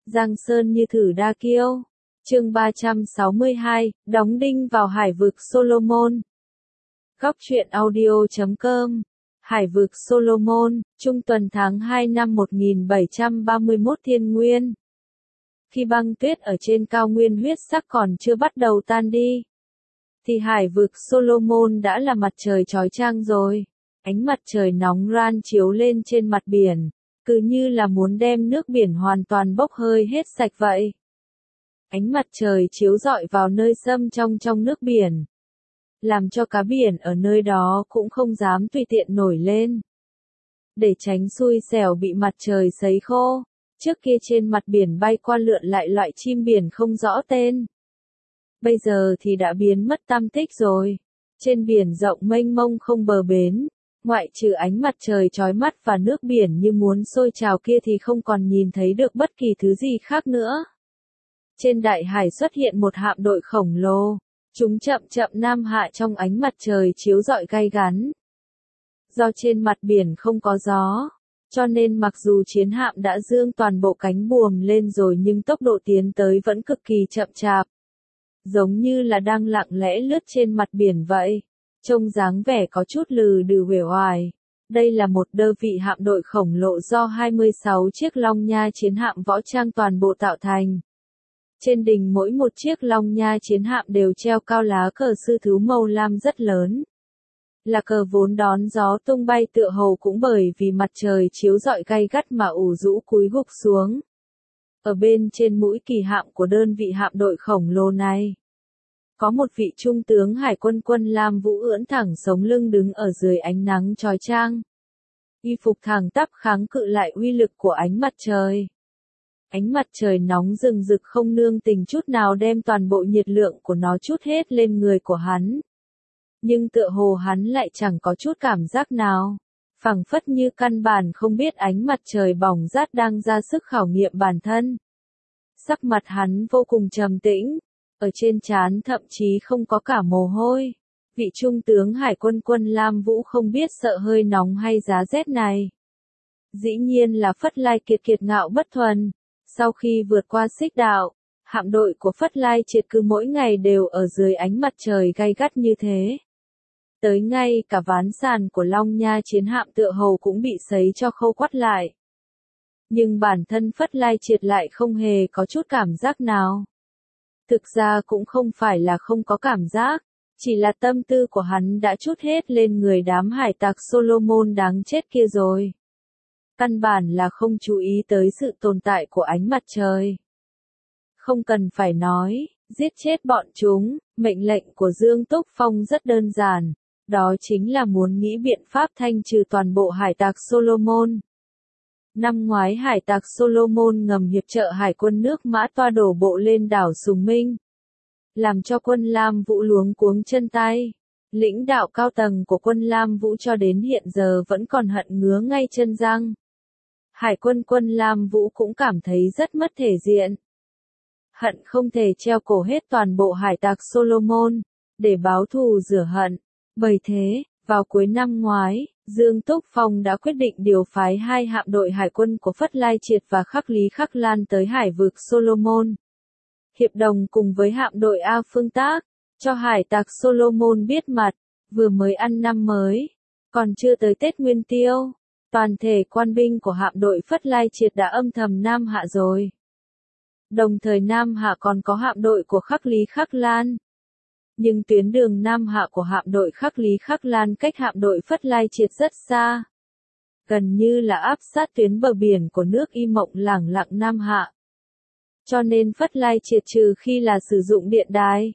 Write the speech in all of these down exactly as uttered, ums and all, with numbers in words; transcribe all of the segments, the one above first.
Giang sơn như thử đa kiêu. Chương ba trăm sáu mươi hai, đóng đinh vào hải vực Solomon. Góc truyện audio chấm com. Hải vực Solomon, trung tuần tháng hai năm một nghìn bảy trăm ba mươi mốt Thiên Nguyên. Khi băng tuyết ở trên cao nguyên huyết sắc còn chưa bắt đầu tan đi, thì hải vực Solomon đã là mặt trời chói chang rồi. Ánh mặt trời nóng ran chiếu lên trên mặt biển, cứ như là muốn đem nước biển hoàn toàn bốc hơi hết sạch vậy. Ánh mặt trời chiếu rọi vào nơi xâm trong trong nước biển, làm cho cá biển ở nơi đó cũng không dám tùy tiện nổi lên, để tránh xui xẻo bị mặt trời sấy khô. Trước kia trên mặt biển bay qua lượn lại loại chim biển không rõ tên, bây giờ thì đã biến mất tăm tích rồi. Trên biển rộng mênh mông không bờ bến, ngoại trừ ánh mặt trời chói mắt và nước biển như muốn sôi trào kia thì không còn nhìn thấy được bất kỳ thứ gì khác nữa. Trên đại hải xuất hiện một hạm đội khổng lồ, chúng chậm chậm nam hạ trong ánh mặt trời chiếu rọi gay gắn. Do trên mặt biển không có gió, cho nên mặc dù chiến hạm đã dương toàn bộ cánh buồm lên rồi nhưng tốc độ tiến tới vẫn cực kỳ chậm chạp, giống như là đang lặng lẽ lướt trên mặt biển vậy, trông dáng vẻ có chút lừ đừ uể oải. Đây là một đơn vị hạm đội khổng lồ do hai mươi sáu chiếc Long Nha chiến hạm võ trang toàn bộ tạo thành. Trên đỉnh mỗi một chiếc Long Nha chiến hạm đều treo cao lá cờ sư thú màu lam rất lớn. Là cờ vốn đón gió tung bay tựa hồ cũng bởi vì mặt trời chiếu rọi gay gắt mà ủ rũ cúi gục xuống. Ở bên trên mũi kỳ hạm của đơn vị hạm đội khổng lồ này, có một vị trung tướng hải quân quân lam vũ ưỡn thẳng sống lưng đứng ở dưới ánh nắng chói chang. Y phục thẳng tắp kháng cự lại uy lực của ánh mặt trời. Ánh mặt trời nóng rừng rực không nương tình chút nào đem toàn bộ nhiệt lượng của nó trút hết lên người của hắn. Nhưng tựa hồ hắn lại chẳng có chút cảm giác nào, phảng phất như căn bản không biết ánh mặt trời bỏng rát đang ra sức khảo nghiệm bản thân. Sắc mặt hắn vô cùng trầm tĩnh, ở trên trán thậm chí không có cả mồ hôi. Vị trung tướng hải quân quân Lam Vũ không biết sợ hơi nóng hay giá rét này. Dĩ nhiên là Phất Lai kiệt kiệt ngạo bất thuần. Sau khi vượt qua xích đạo, hạm đội của Phất Lai triệt cứ mỗi ngày đều ở dưới ánh mặt trời gay gắt như thế. Tới ngay cả ván sàn của Long Nha chiến hạm tựa hồ cũng bị sấy cho khô quắt lại. Nhưng bản thân Phất Lai triệt lại không hề có chút cảm giác nào. Thực ra cũng không phải là không có cảm giác, chỉ là tâm tư của hắn đã trút hết lên người đám hải tặc Solomon đáng chết kia rồi. Căn bản là không chú ý tới sự tồn tại của ánh mặt trời. Không cần phải nói, giết chết bọn chúng, mệnh lệnh của Dương Túc Phong rất đơn giản, đó chính là muốn nghĩ biện pháp thanh trừ toàn bộ hải tặc Solomon. Năm ngoái hải tặc Solomon ngầm hiệp trợ hải quân nước Mã Toa đổ bộ lên đảo Sùng Minh, làm cho quân Lam Vũ luống cuống chân tay. Lãnh đạo cao tầng của quân Lam Vũ cho đến hiện giờ vẫn còn hận ngứa ngay chân răng. Hải quân quân Lam Vũ cũng cảm thấy rất mất thể diện. Hận không thể treo cổ hết toàn bộ hải tặc Solomon, để báo thù rửa hận. Bởi thế, vào cuối năm ngoái, Dương Túc Phong đã quyết định điều phái hai hạm đội hải quân của Phất Lai Triệt và Khắc Lý Khắc Lan tới hải vực Solomon. Hiệp đồng cùng với hạm đội A Phương Tác, cho hải tặc Solomon biết mặt, vừa mới ăn năm mới, còn chưa tới Tết Nguyên Tiêu. Toàn thể quan binh của hạm đội Phất Lai Triệt đã âm thầm nam hạ rồi. Đồng thời nam hạ còn có hạm đội của Khắc Lý Khắc Lan. Nhưng tuyến đường nam hạ của hạm đội Khắc Lý Khắc Lan cách hạm đội Phất Lai Triệt rất xa. Gần như là áp sát tuyến bờ biển của nước Y Mộng lẳng lặng nam hạ. Cho nên Phất Lai Triệt trừ khi là sử dụng điện đài,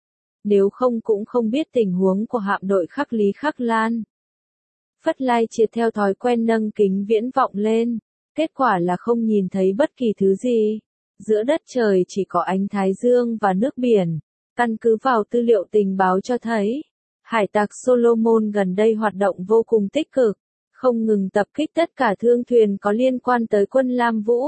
nếu không cũng không biết tình huống của hạm đội Khắc Lý Khắc Lan. Phất Lai Triệt theo thói quen nâng kính viễn vọng lên, kết quả là không nhìn thấy bất kỳ thứ gì. Giữa đất trời chỉ có ánh thái dương và nước biển. Căn cứ vào tư liệu tình báo cho thấy, hải tặc Solomon gần đây hoạt động vô cùng tích cực, không ngừng tập kích tất cả thương thuyền có liên quan tới quân Lam Vũ.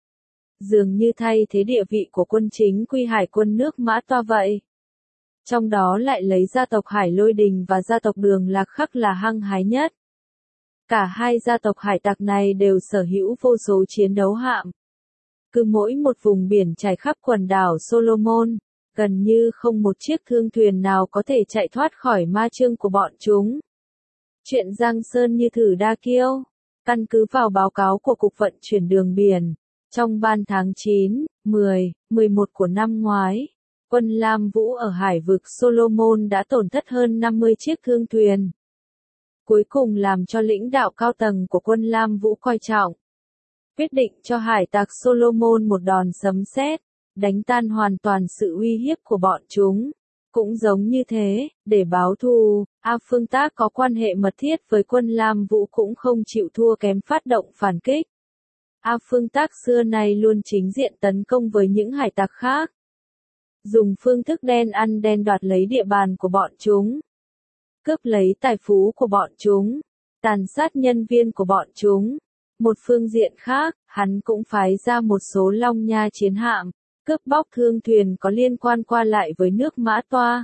Dường như thay thế địa vị của quân chính quy hải quân nước Mã Toa vậy. Trong đó lại lấy gia tộc Hải Lôi Đình và gia tộc Đường Lạc Khắc là hăng hái nhất. Cả hai gia tộc hải tặc này đều sở hữu vô số chiến đấu hạm. Cứ mỗi một vùng biển trải khắp quần đảo Solomon, gần như không một chiếc thương thuyền nào có thể chạy thoát khỏi ma chương của bọn chúng. Chuyện Giang Sơn như thử đa kiêu. Căn cứ vào báo cáo của Cục Vận chuyển Đường Biển, trong ban tháng chín, mười, mười một của năm ngoái, quân Lam Vũ ở hải vực Solomon đã tổn thất hơn năm mươi chiếc thương thuyền. Cuối cùng làm cho lãnh đạo cao tầng của quân Lam Vũ coi trọng. Quyết định cho hải tặc Solomon một đòn sấm sét, đánh tan hoàn toàn sự uy hiếp của bọn chúng. Cũng giống như thế, để báo thù, A Phương Tác có quan hệ mật thiết với quân Lam Vũ cũng không chịu thua kém phát động phản kích. A Phương Tác xưa nay luôn chính diện tấn công với những hải tặc khác. Dùng phương thức đen ăn đen đoạt lấy địa bàn của bọn chúng. Cướp lấy tài phú của bọn chúng. Tàn sát nhân viên của bọn chúng. Một phương diện khác, hắn cũng phái ra một số Long Nha chiến hạm, cướp bóc thương thuyền có liên quan qua lại với nước Mã Toa.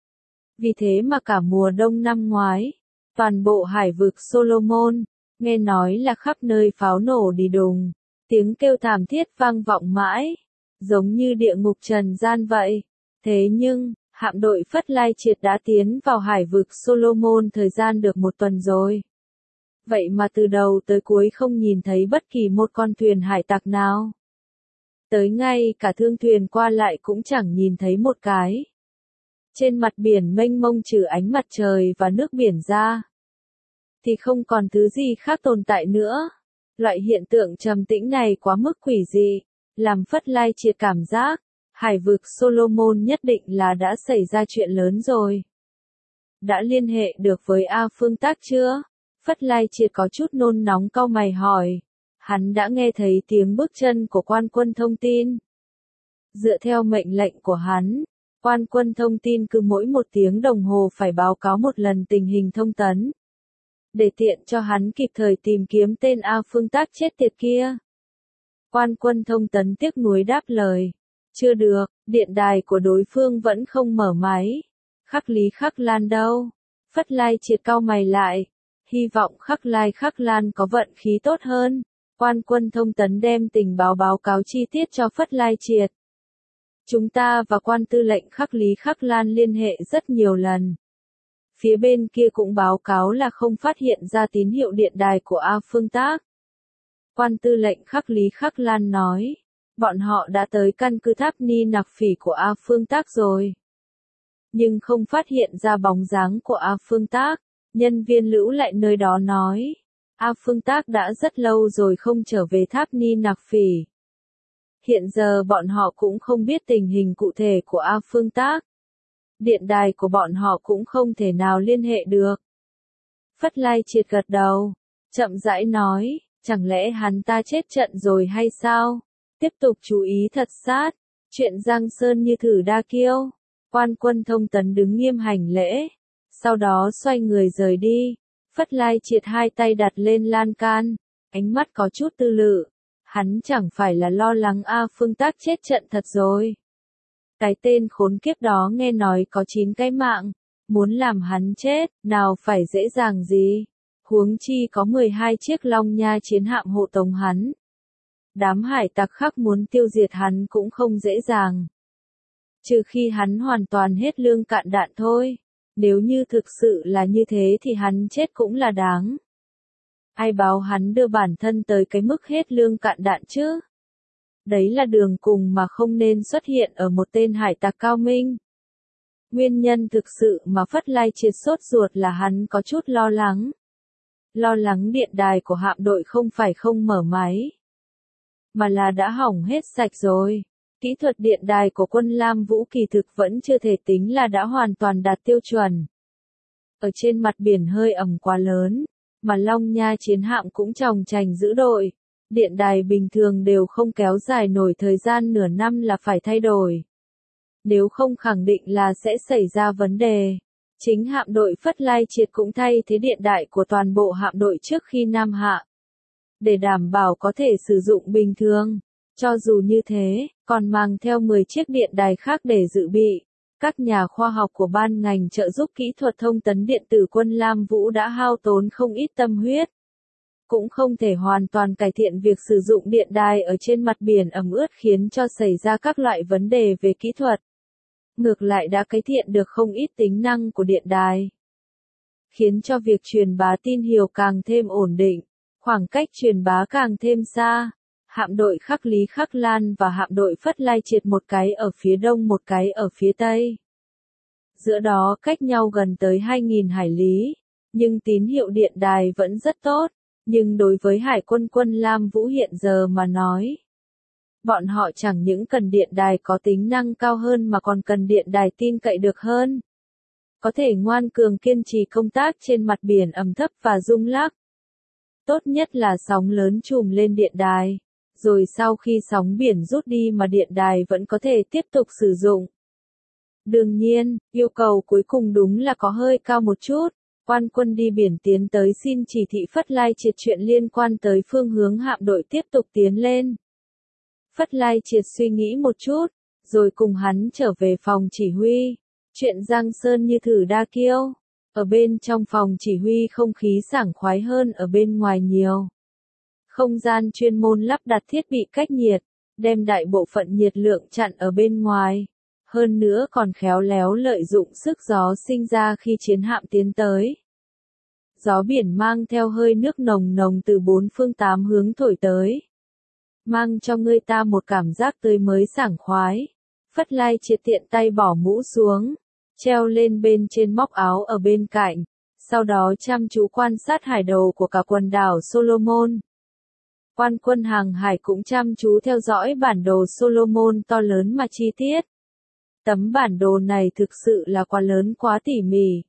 Vì thế mà cả mùa đông năm ngoái, toàn bộ hải vực Solomon, nghe nói là khắp nơi pháo nổ đi đùng, tiếng kêu thảm thiết vang vọng mãi, giống như địa ngục trần gian vậy. Thế nhưng, hạm đội Phất Lai Triệt đã tiến vào hải vực Solomon thời gian được một tuần rồi. Vậy mà từ đầu tới cuối không nhìn thấy bất kỳ một con thuyền hải tặc nào. Tới ngay cả thương thuyền qua lại cũng chẳng nhìn thấy một cái. Trên mặt biển mênh mông trừ ánh mặt trời và nước biển ra, thì không còn thứ gì khác tồn tại nữa. Loại hiện tượng trầm tĩnh này quá mức quỷ dị, làm Phất Lai Triệt cảm giác, hải vực Solomon nhất định là đã xảy ra chuyện lớn rồi. Đã liên hệ được với A Phương Tác chưa? Phất Lai Triệt có chút nôn nóng cau mày hỏi. Hắn đã nghe thấy tiếng bước chân của quan quân thông tin. Dựa theo mệnh lệnh của hắn, quan quân thông tin cứ mỗi một tiếng đồng hồ phải báo cáo một lần tình hình thông tấn. Để tiện cho hắn kịp thời tìm kiếm tên A Phương Tác chết tiệt kia. Quan quân thông tấn tiếc nuối đáp lời. Chưa được, điện đài của đối phương vẫn không mở máy. Khắc Lý Khắc Lan đâu? Phất Lai Triệt cau mày lại. Hy vọng Khắc Lai Khắc Lan có vận khí tốt hơn. Quan quân thông tấn đem tình báo báo cáo chi tiết cho Phất Lai Triệt. Chúng ta và quan tư lệnh Khắc Lý Khắc Lan liên hệ rất nhiều lần. Phía bên kia cũng báo cáo là không phát hiện ra tín hiệu điện đài của A Phương Tác. Quan tư lệnh Khắc Lý Khắc Lan nói, bọn họ đã tới căn cứ Tháp Ni Nặc Phỉ của A Phương Tác rồi. Nhưng không phát hiện ra bóng dáng của A Phương Tác. Nhân viên lưu lại nơi đó nói, A Phương Tác đã rất lâu rồi không trở về Tháp Ni Nặc Phỉ. Hiện giờ bọn họ cũng không biết tình hình cụ thể của A Phương Tác. Điện đài của bọn họ cũng không thể nào liên hệ được. Phất Lai Triệt gật đầu, chậm rãi nói, chẳng lẽ hắn ta chết trận rồi hay sao? Tiếp tục chú ý thật sát, chuyện Giang Sơn như thử đa kiêu. Quan quân thông tấn đứng nghiêm hành lễ, sau đó xoay người rời đi. Phất Lai Triệt hai tay đặt lên lan can, ánh mắt có chút tư lự. Hắn chẳng phải là lo lắng A Phương Tác chết trận thật rồi. Cái tên khốn kiếp đó nghe nói có chín cái mạng, muốn làm hắn chết, nào phải dễ dàng gì. Huống chi có mười hai chiếc Long Nha chiến hạm hộ tống hắn. Đám hải tặc khác muốn tiêu diệt hắn cũng không dễ dàng. Trừ khi hắn hoàn toàn hết lương cạn đạn thôi. Nếu như thực sự là như thế thì hắn chết cũng là đáng. Ai báo hắn đưa bản thân tới cái mức hết lương cạn đạn chứ? Đấy là đường cùng mà không nên xuất hiện ở một tên hải tặc cao minh. Nguyên nhân thực sự mà Phất Lai Triệt sốt ruột là hắn có chút lo lắng. Lo lắng điện đài của hạm đội không phải không mở máy, mà là đã hỏng hết sạch rồi. Kỹ thuật điện đài của quân Lam Vũ kỳ thực vẫn chưa thể tính là đã hoàn toàn đạt tiêu chuẩn. Ở trên mặt biển hơi ẩm quá lớn, mà Long Nha chiến hạm cũng chòng chành giữ đội. Điện đài bình thường đều không kéo dài nổi thời gian nửa năm là phải thay đổi. Nếu không khẳng định là sẽ xảy ra vấn đề. Chính hạm đội Phất Lai Triệt cũng thay thế điện đài của toàn bộ hạm đội trước khi Nam Hạ. Để đảm bảo có thể sử dụng bình thường. Cho dù như thế, còn mang theo mười chiếc điện đài khác để dự bị. Các nhà khoa học của ban ngành trợ giúp kỹ thuật thông tấn điện tử quân Lam Vũ đã hao tốn không ít tâm huyết. cũng không thể hoàn toàn cải thiện việc sử dụng điện đài ở trên mặt biển ẩm ướt khiến cho xảy ra các loại vấn đề về kỹ thuật. Ngược lại đã cải thiện được không ít tính năng của điện đài, khiến cho việc truyền bá tin hiệu càng thêm ổn định, khoảng cách truyền bá càng thêm xa. Hạm đội Khắc Lý Khắc Lan và hạm đội Phất Lai Triệt một cái ở phía đông một cái ở phía tây. Giữa đó cách nhau gần tới hai nghìn hải lý, nhưng tín hiệu điện đài vẫn rất tốt. Nhưng đối với Hải quân quân Lam Vũ hiện giờ mà nói, bọn họ chẳng những cần điện đài có tính năng cao hơn mà còn cần điện đài tin cậy được hơn. Có thể ngoan cường kiên trì công tác trên mặt biển ẩm thấp và rung lắc. Tốt nhất là sóng lớn trùm lên điện đài, rồi sau khi sóng biển rút đi mà điện đài vẫn có thể tiếp tục sử dụng. Đương nhiên, yêu cầu cuối cùng đúng là có hơi cao một chút. Quan quân đi biển tiến tới xin chỉ thị Phất Lai Triệt chuyện liên quan tới phương hướng hạm đội tiếp tục tiến lên. Phất Lai Triệt suy nghĩ một chút, rồi cùng hắn trở về phòng chỉ huy. Chuyện Giang Sơn như thử đa kiêu. Ở bên trong phòng chỉ huy không khí sảng khoái hơn ở bên ngoài nhiều. Không gian chuyên môn lắp đặt thiết bị cách nhiệt, đem đại bộ phận nhiệt lượng chặn ở bên ngoài. Hơn nữa còn khéo léo lợi dụng sức gió sinh ra khi chiến hạm tiến tới. Gió biển mang theo hơi nước nồng nồng từ bốn phương tám hướng thổi tới, mang cho người ta một cảm giác tươi mới sảng khoái. Phất Lai Triệt tiện tay bỏ mũ xuống, treo lên bên trên móc áo ở bên cạnh, sau đó chăm chú quan sát hải đồ của cả quần đảo Solomon. Quan quân hàng hải cũng chăm chú theo dõi bản đồ Solomon to lớn mà chi tiết. Tấm bản đồ này thực sự là quá lớn quá tỉ mỉ.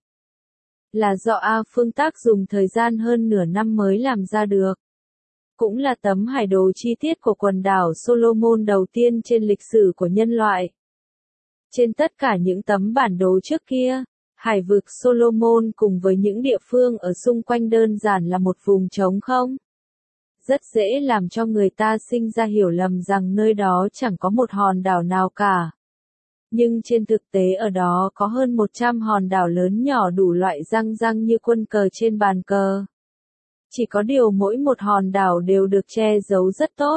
Là do A Phương Tác dùng thời gian hơn nửa năm mới làm ra được. Cũng là tấm hải đồ chi tiết của quần đảo Solomon đầu tiên trên lịch sử của nhân loại. Trên tất cả những tấm bản đồ trước kia, hải vực Solomon cùng với những địa phương ở xung quanh đơn giản là một vùng trống không. Rất dễ làm cho người ta sinh ra hiểu lầm rằng nơi đó chẳng có một hòn đảo nào cả. Nhưng trên thực tế ở đó có hơn một trăm hòn đảo lớn nhỏ đủ loại răng răng như quân cờ trên bàn cờ. Chỉ có điều mỗi một hòn đảo đều được che giấu rất tốt.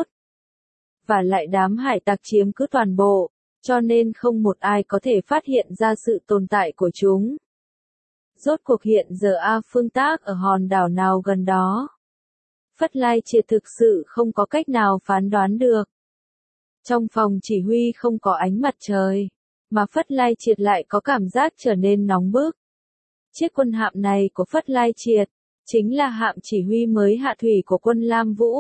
Và lại đám hải tặc chiếm cứ toàn bộ, cho nên không một ai có thể phát hiện ra sự tồn tại của chúng. Rốt cuộc hiện giờ A Phương Tác ở hòn đảo nào gần đó? Phất Lai Triệt thực sự không có cách nào phán đoán được. Trong phòng chỉ huy không có ánh mặt trời, mà Phất Lai Triệt lại có cảm giác trở nên nóng bức. Chiếc quân hạm này của Phất Lai Triệt, chính là hạm chỉ huy mới hạ thủy của quân Lam Vũ.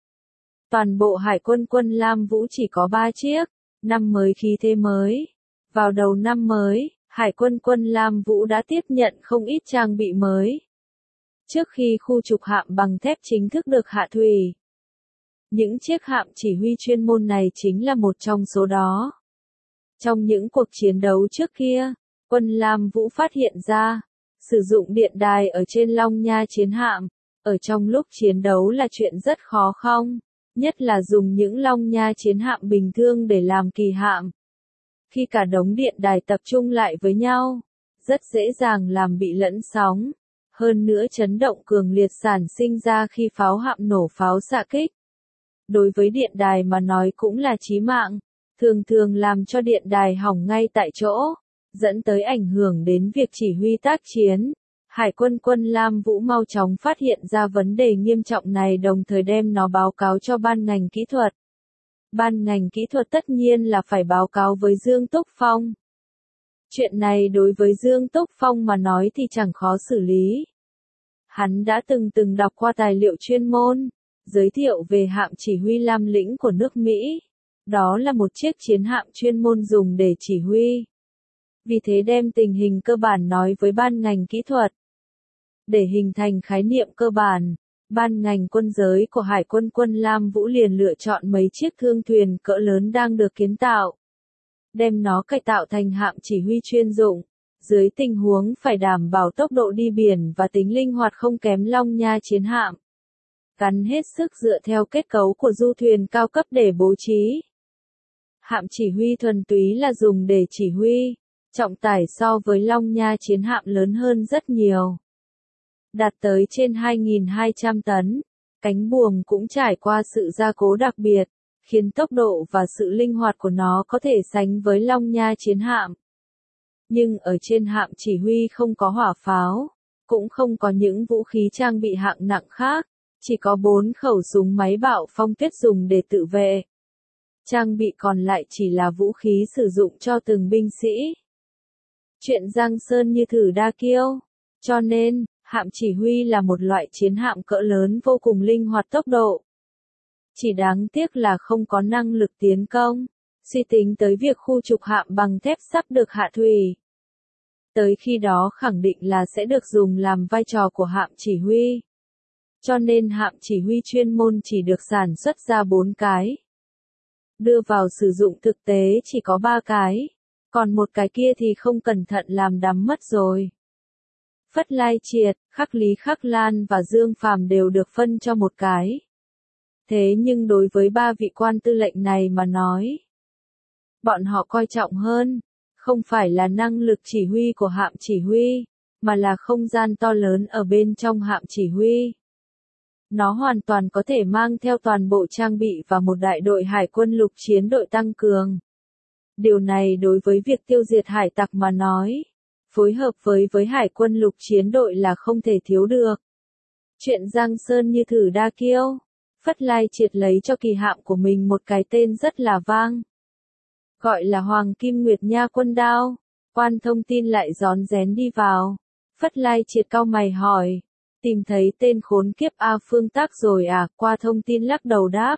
Toàn bộ hải quân quân Lam Vũ chỉ có ba chiếc, năm mới khí thế mới. Vào đầu năm mới, hải quân quân Lam Vũ đã tiếp nhận không ít trang bị mới. Trước khi khu trục hạm bằng thép chính thức được hạ thủy. Những chiếc hạm chỉ huy chuyên môn này chính là một trong số đó. Trong những cuộc chiến đấu trước kia, quân Lam Vũ phát hiện ra, sử dụng điện đài ở trên Long Nha chiến hạm, ở trong lúc chiến đấu là chuyện rất khó không, nhất là dùng những Long Nha chiến hạm bình thường để làm kỳ hạm. Khi cả đống điện đài tập trung lại với nhau, rất dễ dàng làm bị lẫn sóng, hơn nữa chấn động cường liệt sản sinh ra khi pháo hạm nổ pháo xạ kích. Đối với điện đài mà nói cũng là chí mạng, thường thường làm cho điện đài hỏng ngay tại chỗ, dẫn tới ảnh hưởng đến việc chỉ huy tác chiến. Hải quân quân Lam Vũ mau chóng phát hiện ra vấn đề nghiêm trọng này đồng thời đem nó báo cáo cho ban ngành kỹ thuật. Ban ngành kỹ thuật tất nhiên là phải báo cáo với Dương Túc Phong. Chuyện này đối với Dương Túc Phong mà nói thì chẳng khó xử lý. Hắn đã từng từng đọc qua tài liệu chuyên môn, giới thiệu về hạm chỉ huy Lam Lĩnh của nước Mỹ. Đó là một chiếc chiến hạm chuyên môn dùng để chỉ huy. Vì thế đem tình hình cơ bản nói với ban ngành kỹ thuật. Để hình thành khái niệm cơ bản, ban ngành quân giới của Hải quân quân Lam Vũ liền lựa chọn mấy chiếc thương thuyền cỡ lớn đang được kiến tạo. Đem nó cải tạo thành hạm chỉ huy chuyên dụng, dưới tình huống phải đảm bảo tốc độ đi biển và tính linh hoạt không kém Long Nha chiến hạm. Gắn hết sức dựa theo kết cấu của du thuyền cao cấp để bố trí. Hạm chỉ huy thuần túy là dùng để chỉ huy, trọng tải so với Long Nha chiến hạm lớn hơn rất nhiều. Đạt tới trên hai nghìn hai trăm tấn, Cánh buồm cũng trải qua sự gia cố đặc biệt, khiến tốc độ và sự linh hoạt của nó có thể sánh với Long Nha chiến hạm. Nhưng ở trên hạm chỉ huy không có hỏa pháo, cũng không có những vũ khí trang bị hạng nặng khác, chỉ có bốn khẩu súng máy bạo phong tuyết dùng để tự vệ. Trang bị còn lại chỉ là vũ khí sử dụng cho từng binh sĩ. Chuyện Giang Sơn như thử đa kiêu, cho nên, hạm chỉ huy là một loại chiến hạm cỡ lớn vô cùng linh hoạt tốc độ. Chỉ đáng tiếc là không có năng lực tiến công, suy tính tới việc khu trục hạm bằng thép sắp được hạ thủy. Tới khi đó khẳng định là sẽ được dùng làm vai trò của hạm chỉ huy. Cho nên hạm chỉ huy chuyên môn chỉ được sản xuất ra bốn cái. Đưa vào sử dụng thực tế chỉ có ba cái, còn một cái kia thì không cẩn thận làm đắm mất rồi. Phất Lai Triệt, Khắc Lý Khắc Lan và Dương Phàm đều được phân cho một cái. Thế nhưng đối với ba vị quan tư lệnh này mà nói, bọn họ coi trọng hơn, không phải là năng lực chỉ huy của hạm chỉ huy, mà là không gian to lớn ở bên trong hạm chỉ huy. Nó hoàn toàn có thể mang theo toàn bộ trang bị và một đại đội hải quân lục chiến đội tăng cường. Điều này đối với việc tiêu diệt hải tặc mà nói, phối hợp với với hải quân lục chiến đội là không thể thiếu được. Chuyện Giang Sơn như thử đa kiêu, Phất Lai Triệt lấy cho kỳ hạm của mình một cái tên rất là vang. Gọi là Hoàng Kim Nguyệt Nha Quân Đao. Quan thông tin lại rón rén đi vào. Phất Lai Triệt cau mày hỏi. Tìm thấy tên khốn kiếp A Phương Tác rồi à? Qua thông tin lắc đầu đáp.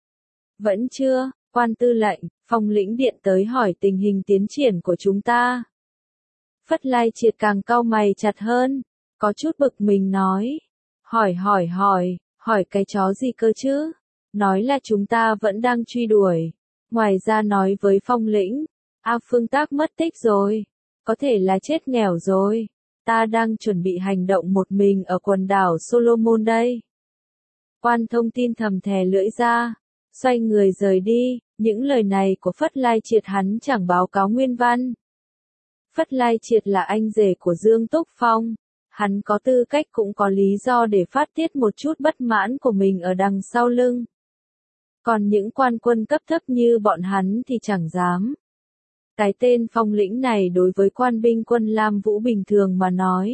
Vẫn chưa, quan tư lệnh, Phong lĩnh điện tới hỏi tình hình tiến triển của chúng ta. Phất Lai Triệt càng cau mày chặt hơn, có chút bực mình nói. Hỏi hỏi hỏi, hỏi cái chó gì cơ chứ? Nói là chúng ta vẫn đang truy đuổi. Ngoài ra nói với Phong lĩnh, A Phương Tác mất tích rồi, có thể là chết nghèo rồi. Ta đang chuẩn bị hành động một mình ở quần đảo Solomon đây. Quan thông tin thầm thè lưỡi ra, xoay người rời đi, những lời này của Phất Lai Triệt hắn chẳng báo cáo nguyên văn. Phất Lai Triệt là anh rể của Dương Túc Phong, hắn có tư cách cũng có lý do để phát tiết một chút bất mãn của mình ở đằng sau lưng. Còn những quan quân cấp thấp như bọn hắn thì chẳng dám. Cái tên Phong lĩnh này đối với quan binh quân Lam Vũ bình thường mà nói,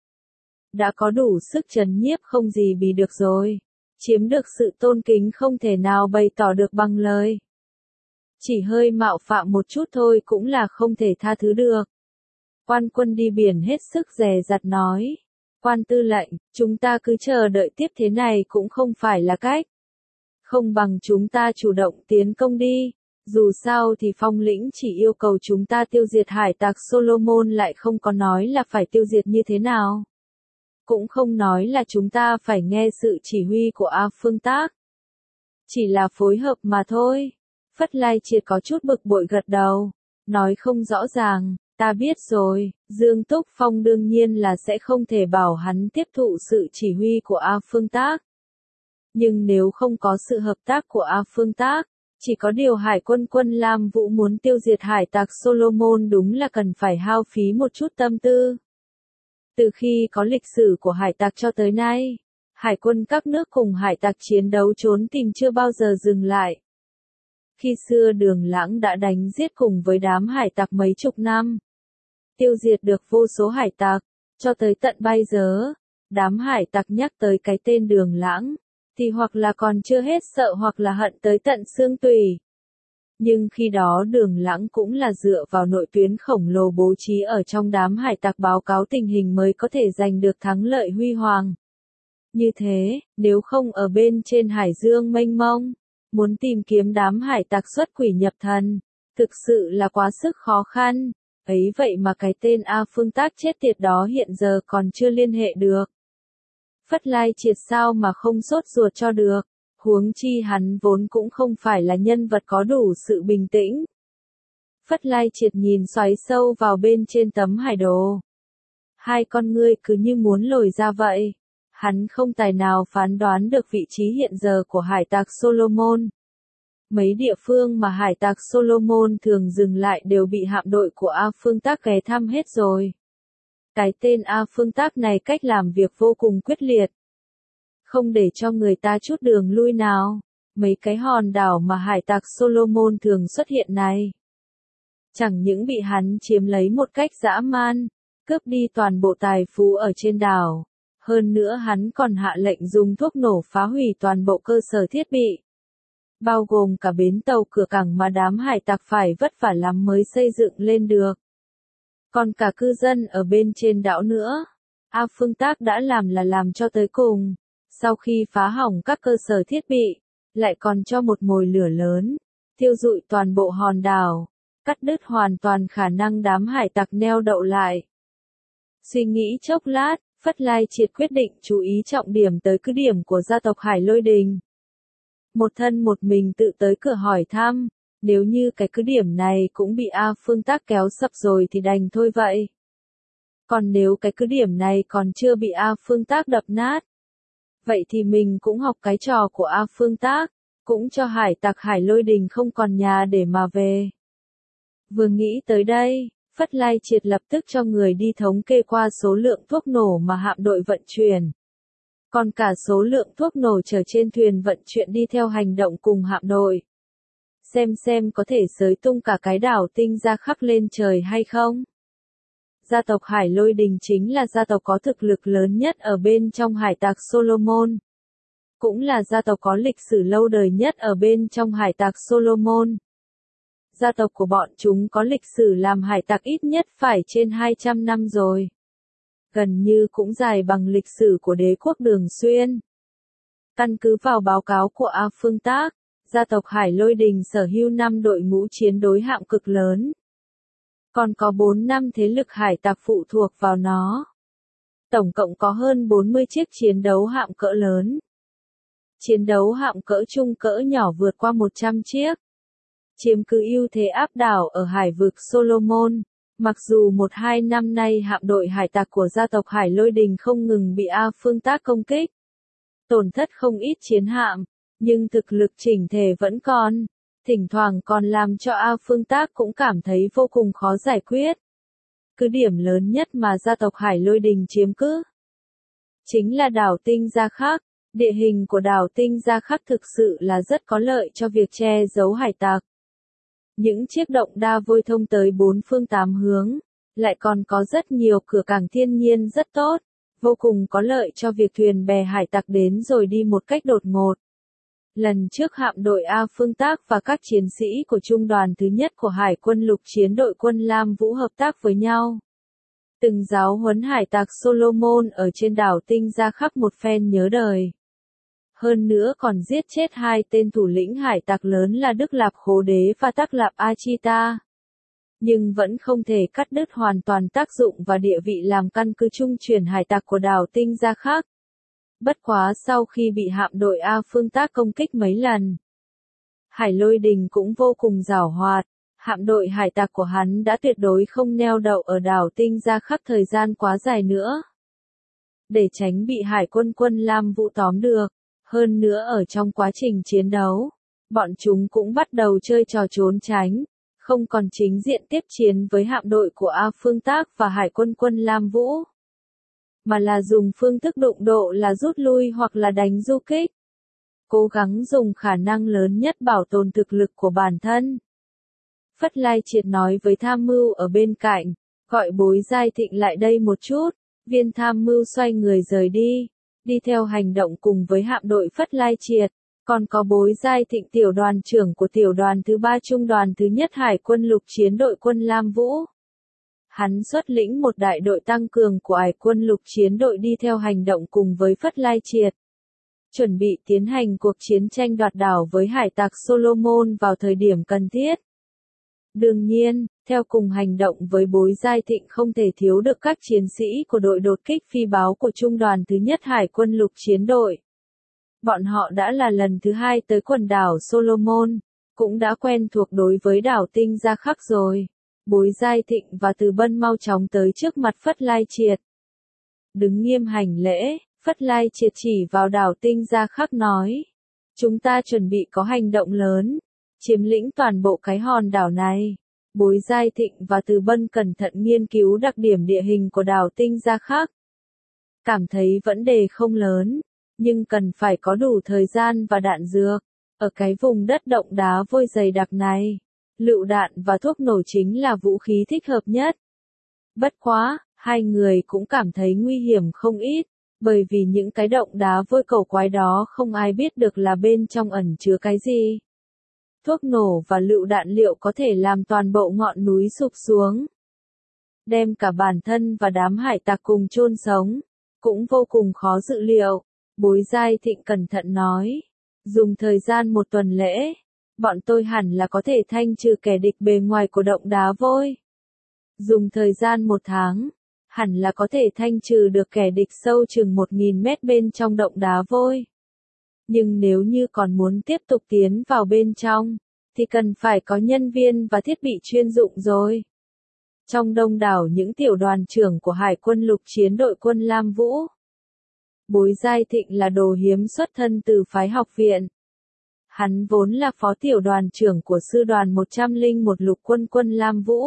đã có đủ sức trấn nhiếp không gì bì được rồi, chiếm được sự tôn kính không thể nào bày tỏ được bằng lời. Chỉ hơi mạo phạm một chút thôi cũng là không thể tha thứ được. Quan quân đi biển hết sức dè dặt nói, quan tư lệnh, chúng ta cứ chờ đợi tiếp thế này cũng không phải là cách. Không bằng chúng ta chủ động tiến công đi. Dù sao thì Phong lĩnh chỉ yêu cầu chúng ta tiêu diệt hải tặc Solomon lại không có nói là phải tiêu diệt như thế nào. Cũng không nói là chúng ta phải nghe sự chỉ huy của A Phương Tác. Chỉ là phối hợp mà thôi. Phất Lai Triệt có chút bực bội gật đầu. Nói không rõ ràng, ta biết rồi, Dương Túc Phong đương nhiên là sẽ không thể bảo hắn tiếp thụ sự chỉ huy của A Phương Tác. Nhưng nếu không có sự hợp tác của A Phương Tác, chỉ có điều hải quân quân Lam Vũ muốn tiêu diệt hải tặc Solomon đúng là cần phải hao phí một chút tâm tư. Từ khi có lịch sử của hải tặc cho tới nay, hải quân các nước cùng hải tặc chiến đấu trốn tìm chưa bao giờ dừng lại. Khi xưa Đường Lãng đã đánh giết cùng với đám hải tặc mấy chục năm, tiêu diệt được vô số hải tặc, cho tới tận bây giờ, đám hải tặc nhắc tới cái tên Đường Lãng, thì hoặc là còn chưa hết sợ hoặc là hận tới tận xương tủy. Nhưng khi đó Đường Lãng cũng là dựa vào nội tuyến khổng lồ bố trí ở trong đám hải tặc báo cáo tình hình mới có thể giành được thắng lợi huy hoàng. Như thế, nếu không ở bên trên hải dương mênh mông, muốn tìm kiếm đám hải tặc xuất quỷ nhập thần, thực sự là quá sức khó khăn. Ấy vậy mà cái tên A Phương Tác chết tiệt đó hiện giờ còn chưa liên hệ được. Phất Lai Triệt sao mà không sốt ruột cho được, huống chi hắn vốn cũng không phải là nhân vật có đủ sự bình tĩnh. Phất Lai Triệt nhìn xoáy sâu vào bên trên tấm hải đồ. Hai con ngươi cứ như muốn lồi ra vậy. Hắn không tài nào phán đoán được vị trí hiện giờ của hải tặc Solomon. Mấy địa phương mà hải tặc Solomon thường dừng lại đều bị hạm đội của A Phương Tác ghé thăm hết rồi. Cái tên A Phương Tác này cách làm việc vô cùng quyết liệt. không để cho người ta chút đường lui nào. Mấy cái hòn đảo mà hải tặc Solomon thường xuất hiện này, chẳng những bị hắn chiếm lấy một cách dã man, cướp đi toàn bộ tài phú ở trên đảo, hơn nữa hắn còn hạ lệnh dùng thuốc nổ phá hủy toàn bộ cơ sở thiết bị, bao gồm cả bến tàu cửa cảng mà đám hải tặc phải vất vả lắm mới xây dựng lên được. Còn cả cư dân ở bên trên đảo nữa, A Phương Tác đã làm là làm cho tới cùng, sau khi phá hỏng các cơ sở thiết bị, lại còn cho một mồi lửa lớn, thiêu rụi toàn bộ hòn đảo, cắt đứt hoàn toàn khả năng đám hải tặc neo đậu lại. Suy nghĩ chốc lát, Phất Lai Triệt quyết định chú ý trọng điểm tới cứ điểm của gia tộc Hải Lôi Đình. Một thân một mình tự tới cửa hỏi thăm, nếu như cái cứ điểm này cũng bị A Phương Tác kéo sập rồi thì đành thôi vậy. Còn nếu cái cứ điểm này còn chưa bị A Phương Tác đập nát, vậy thì mình cũng học cái trò của A Phương Tác, cũng cho hải tặc Hải Lôi Đình không còn nhà để mà về. Vừa nghĩ tới đây, Phất Lai Triệt lập tức cho người đi thống kê qua số lượng thuốc nổ mà hạm đội vận chuyển. Còn cả số lượng thuốc nổ chở trên thuyền vận chuyển đi theo hành động cùng hạm đội. Xem xem có thể xới tung cả cái đảo Tinh Gia Khắc lên trời hay không. Gia tộc Hải Lôi Đình chính là gia tộc có thực lực lớn nhất ở bên trong hải tặc Solomon. Cũng là gia tộc có lịch sử lâu đời nhất ở bên trong hải tặc Solomon. Gia tộc của bọn chúng có lịch sử làm hải tặc ít nhất phải trên hai trăm năm rồi. Gần như cũng dài bằng lịch sử của đế quốc Đường Xuyên. Căn cứ vào báo cáo của A Phương Tác, gia tộc Hải Lôi Đình sở hữu năm đội ngũ chiến đối hạm cực lớn. Còn có bốn năm thế lực hải tặc phụ thuộc vào nó. Tổng cộng có hơn bốn mươi chiếc chiến đấu hạm cỡ lớn. Chiến đấu hạm cỡ trung cỡ nhỏ vượt qua một trăm chiếc. Chiếm cứ ưu thế áp đảo ở hải vực Solomon. Mặc dù một hai năm nay hạm đội hải tặc của gia tộc Hải Lôi Đình không ngừng bị A Phương Tác công kích, tổn thất không ít chiến hạm, nhưng thực lực chỉnh thể vẫn còn, thỉnh thoảng còn làm cho A Phương Tác cũng cảm thấy vô cùng khó giải quyết. Cứ điểm lớn nhất mà gia tộc Hải Lôi Đình chiếm cứ chính là đảo Tinh Gia Khắc. Địa hình của đảo Tinh Gia Khắc thực sự là rất có lợi cho việc che giấu hải tặc. Những chiếc động đa vôi thông tới bốn phương tám hướng, lại còn có rất nhiều cửa cảng thiên nhiên rất tốt, vô cùng có lợi cho việc thuyền bè hải tặc đến rồi đi một cách đột ngột. Lần trước hạm đội A Phương Tác và các chiến sĩ của trung đoàn thứ nhất của Hải quân lục chiến đội quân Lam Vũ hợp tác với nhau. Từng giáo huấn hải tặc Solomon ở trên đảo Tinh Gia Khắc một phen nhớ đời. Hơn nữa còn giết chết hai tên thủ lĩnh hải tặc lớn là Đức Lạp Khố Đế và Tắc Lạp Achita. Nhưng vẫn không thể cắt đứt hoàn toàn tác dụng và địa vị làm căn cứ trung chuyển hải tặc của đảo Tinh Gia Khắc. Bất quá sau khi bị hạm đội A Phương Tác công kích mấy lần, Hải Lôi Đình cũng vô cùng giảo hoạt, hạm đội hải tặc của hắn đã tuyệt đối không neo đậu ở đảo Tinh Gia Khắc thời gian quá dài nữa. Để tránh bị hải quân quân Lam Vũ tóm được, hơn nữa ở trong quá trình chiến đấu, bọn chúng cũng bắt đầu chơi trò trốn tránh, không còn chính diện tiếp chiến với hạm đội của A Phương Tác và hải quân quân Lam Vũ, mà là dùng phương thức đụng độ là rút lui hoặc là đánh du kích. Cố gắng dùng khả năng lớn nhất bảo tồn thực lực của bản thân. Phất Lai Triệt nói với tham mưu ở bên cạnh, gọi Bối Giai Thịnh lại đây một chút, viên tham mưu xoay người rời đi, đi theo hành động cùng với hạm đội Phất Lai Triệt, còn có Bối Giai Thịnh tiểu đoàn trưởng của tiểu đoàn thứ ba trung đoàn thứ nhất Hải quân lục chiến đội quân Lam Vũ. Hắn xuất lĩnh một đại đội tăng cường của Hải quân lục chiến đội đi theo hành động cùng với Phất Lai Triệt, chuẩn bị tiến hành cuộc chiến tranh đoạt đảo với hải tặc Solomon vào thời điểm cần thiết. Đương nhiên, theo cùng hành động với Bối Giai Thịnh không thể thiếu được các chiến sĩ của đội đột kích phi báo của trung đoàn thứ nhất Hải quân lục chiến đội. Bọn họ đã là lần thứ hai tới quần đảo Solomon, cũng đã quen thuộc đối với đảo Tinh Gia Khắc rồi. Bối Giai Thịnh và Từ Bân mau chóng tới trước mặt Phất Lai Triệt. Đứng nghiêm hành lễ, Phất Lai Triệt chỉ vào đảo Tinh Gia Khắc nói. Chúng ta chuẩn bị có hành động lớn, chiếm lĩnh toàn bộ cái hòn đảo này. Bối Giai Thịnh và Từ Bân cẩn thận nghiên cứu đặc điểm địa hình của đảo Tinh Gia Khắc. Cảm thấy vấn đề không lớn, nhưng cần phải có đủ thời gian và đạn dược. Ở cái vùng đất động đá vôi dày đặc này, lựu đạn và thuốc nổ chính là vũ khí thích hợp nhất. Bất quá, hai người cũng cảm thấy nguy hiểm không ít, bởi vì những cái động đá vôi cổ quái đó không ai biết được là bên trong ẩn chứa cái gì. Thuốc nổ và lựu đạn liệu có thể làm toàn bộ ngọn núi sụp xuống, đem cả bản thân và đám hải tặc cùng chôn sống, cũng vô cùng khó dự liệu. Bối Giai Thịnh cẩn thận nói, dùng thời gian một tuần lễ, bọn tôi hẳn là có thể thanh trừ kẻ địch bề ngoài của động đá vôi. Dùng thời gian một tháng, hẳn là có thể thanh trừ được kẻ địch sâu chừng một nghìn mét bên trong động đá vôi. Nhưng nếu như còn muốn tiếp tục tiến vào bên trong, thì cần phải có nhân viên và thiết bị chuyên dụng rồi. Trong đông đảo những tiểu đoàn trưởng của Hải quân lục chiến đội quân Lam Vũ, Bối Giai Thịnh là đồ hiếm xuất thân từ phái học viện. Hắn vốn là phó tiểu đoàn trưởng của sư đoàn một trăm lẻ một lục quân quân Lam Vũ.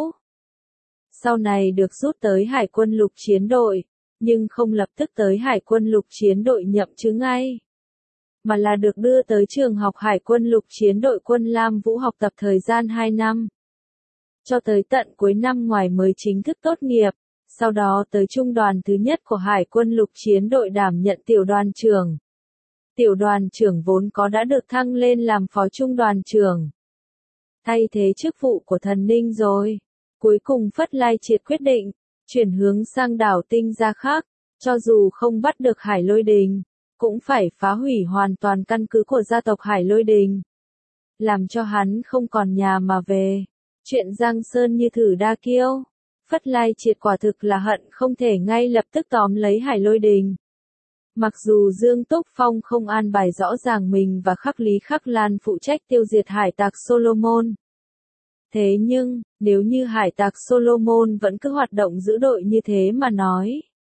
Sau này được rút tới Hải quân lục chiến đội, nhưng không lập tức tới Hải quân lục chiến đội nhậm chức ngay, mà là được đưa tới trường học Hải quân lục chiến đội quân Lam Vũ học tập thời gian hai năm. Cho tới tận cuối năm ngoài mới chính thức tốt nghiệp, sau đó tới trung đoàn thứ nhất của Hải quân lục chiến đội đảm nhận tiểu đoàn trưởng. Tiểu đoàn trưởng vốn có đã được thăng lên làm phó trung đoàn trưởng, thay thế chức vụ của Thần Ninh rồi. Cuối cùng Phất Lai Triệt quyết định chuyển hướng sang đảo Tinh Gia khác, cho dù không bắt được Hải Lôi Đình, cũng phải phá hủy hoàn toàn căn cứ của gia tộc Hải Lôi Đình, làm cho hắn không còn nhà mà về. Chuyện Giang Sơn như thử đa kiêu, Phất Lai Triệt quả thực là hận không thể ngay lập tức tóm lấy Hải Lôi Đình. Mặc dù Dương Túc Phong không an bài rõ ràng mình và Khắc Lý Khắc Lan phụ trách tiêu diệt hải tặc Solomon, thế nhưng, nếu như hải tặc Solomon vẫn cứ hoạt động giữ đội như thế mà nói,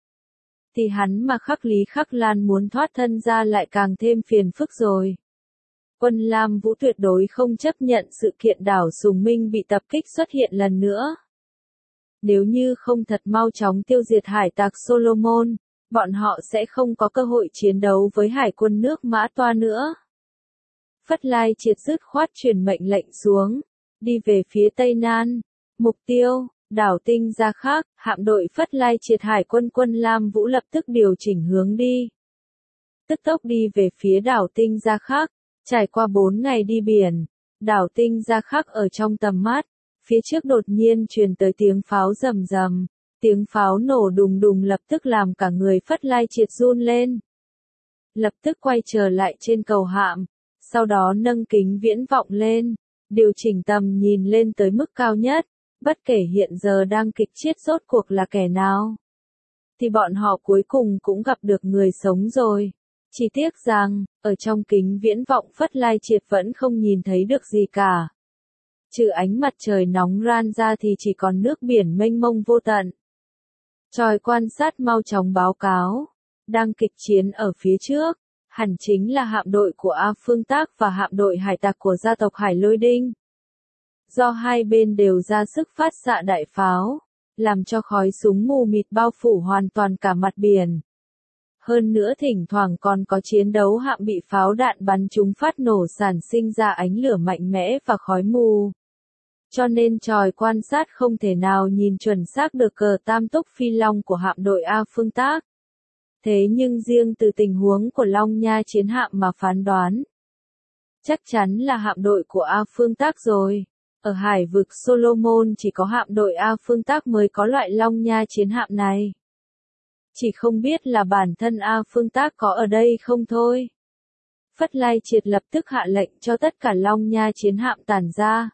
thì hắn mà Khắc Lý Khắc Lan muốn thoát thân ra lại càng thêm phiền phức rồi. Quân Lam Vũ tuyệt đối không chấp nhận sự kiện đảo Sùng Minh bị tập kích xuất hiện lần nữa. Nếu như không thật mau chóng tiêu diệt hải tặc Solomon, bọn họ sẽ không có cơ hội chiến đấu với hải quân nước Mã Toa nữa. Phất Lai Triệt dứt khoát truyền mệnh lệnh xuống, đi về phía Tây Nan. Mục tiêu, đảo Tinh Gia khác, hạm đội Phất Lai Triệt hải quân quân Lam Vũ lập tức điều chỉnh hướng đi. Tức tốc đi về phía đảo Tinh Gia khác, trải qua bốn ngày đi biển, đảo Tinh Gia khác ở trong tầm mắt, phía trước đột nhiên truyền tới tiếng pháo rầm rầm, tiếng pháo nổ đùng đùng lập tức làm cả người Phất Lai Triệt run lên. Lập tức quay trở lại trên cầu hạm, sau đó nâng kính viễn vọng lên, điều chỉnh tầm nhìn lên tới mức cao nhất, bất kể hiện giờ đang kịch chiến rốt cuộc là kẻ nào, thì bọn họ cuối cùng cũng gặp được người sống rồi. Chỉ tiếc rằng, ở trong kính viễn vọng Phất Lai Triệt vẫn không nhìn thấy được gì cả. Trừ ánh mặt trời nóng ran ra thì chỉ còn nước biển mênh mông vô tận. Tròi quan sát mau chóng báo cáo, đang kịch chiến ở phía trước, hẳn chính là hạm đội của A Phương Tác và hạm đội hải tặc của gia tộc Hải Lôi Đinh. Do hai bên đều ra sức phát xạ đại pháo, làm cho khói súng mù mịt bao phủ hoàn toàn cả mặt biển. Hơn nữa thỉnh thoảng còn có chiến đấu hạm bị pháo đạn bắn trúng phát nổ sản sinh ra ánh lửa mạnh mẽ và khói mù. Cho nên tròi quan sát không thể nào nhìn chuẩn xác được cờ tam túc phi long của hạm đội A Phương Tác. Thế nhưng riêng từ tình huống của Long Nha chiến hạm mà phán đoán, chắc chắn là hạm đội của A Phương Tác rồi. Ở hải vực Solomon chỉ có hạm đội A Phương Tác mới có loại Long Nha chiến hạm này. Chỉ không biết là bản thân A Phương Tác có ở đây không thôi. Phất Lai Triệt lập tức hạ lệnh cho tất cả Long Nha chiến hạm tản ra,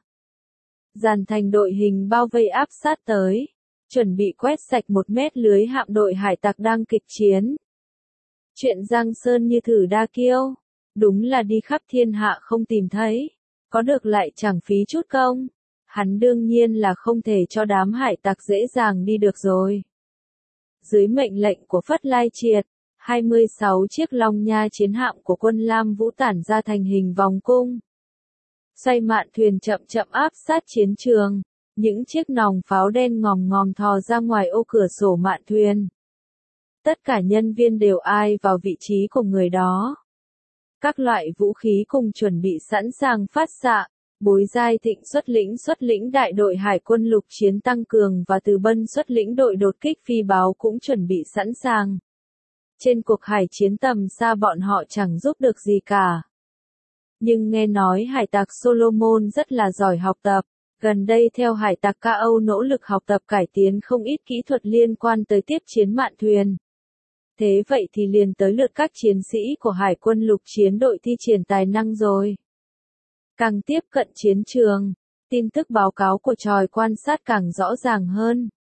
dàn thành đội hình bao vây áp sát tới, chuẩn bị quét sạch một mét lưới hạm đội hải tặc đang kịch chiến. Chuyện Giang Sơn như thử đa kiêu, đúng là đi khắp thiên hạ không tìm thấy, có được lại chẳng phí chút công. Hắn đương nhiên là không thể cho đám hải tặc dễ dàng đi được rồi. Dưới mệnh lệnh của Phất Lai Triệt, hai mươi sáu chiếc Long Nha chiến hạm của quân Lam Vũ tản ra thành hình vòng cung. Xoay mạn thuyền chậm chậm áp sát chiến trường, những chiếc nòng pháo đen ngòm ngòm thò ra ngoài ô cửa sổ mạn thuyền. Tất cả nhân viên đều ai vào vị trí của người đó. Các loại vũ khí cùng chuẩn bị sẵn sàng phát xạ. Bối Giai Thịnh xuất lĩnh xuất lĩnh đại đội hải quân lục chiến tăng cường và Từ Bân xuất lĩnh đội đột kích phi báo cũng chuẩn bị sẵn sàng. Trên cuộc hải chiến tầm xa bọn họ chẳng giúp được gì cả. Nhưng nghe nói hải tặc Solomon rất là giỏi học tập. Gần đây theo hải tặc Ca Âu nỗ lực học tập cải tiến không ít kỹ thuật liên quan tới tiếp chiến mạn thuyền. Thế vậy thì liền tới lượt các chiến sĩ của hải quân lục chiến đội thi triển tài năng rồi. Càng tiếp cận chiến trường, tin tức báo cáo của tròi quan sát càng rõ ràng hơn.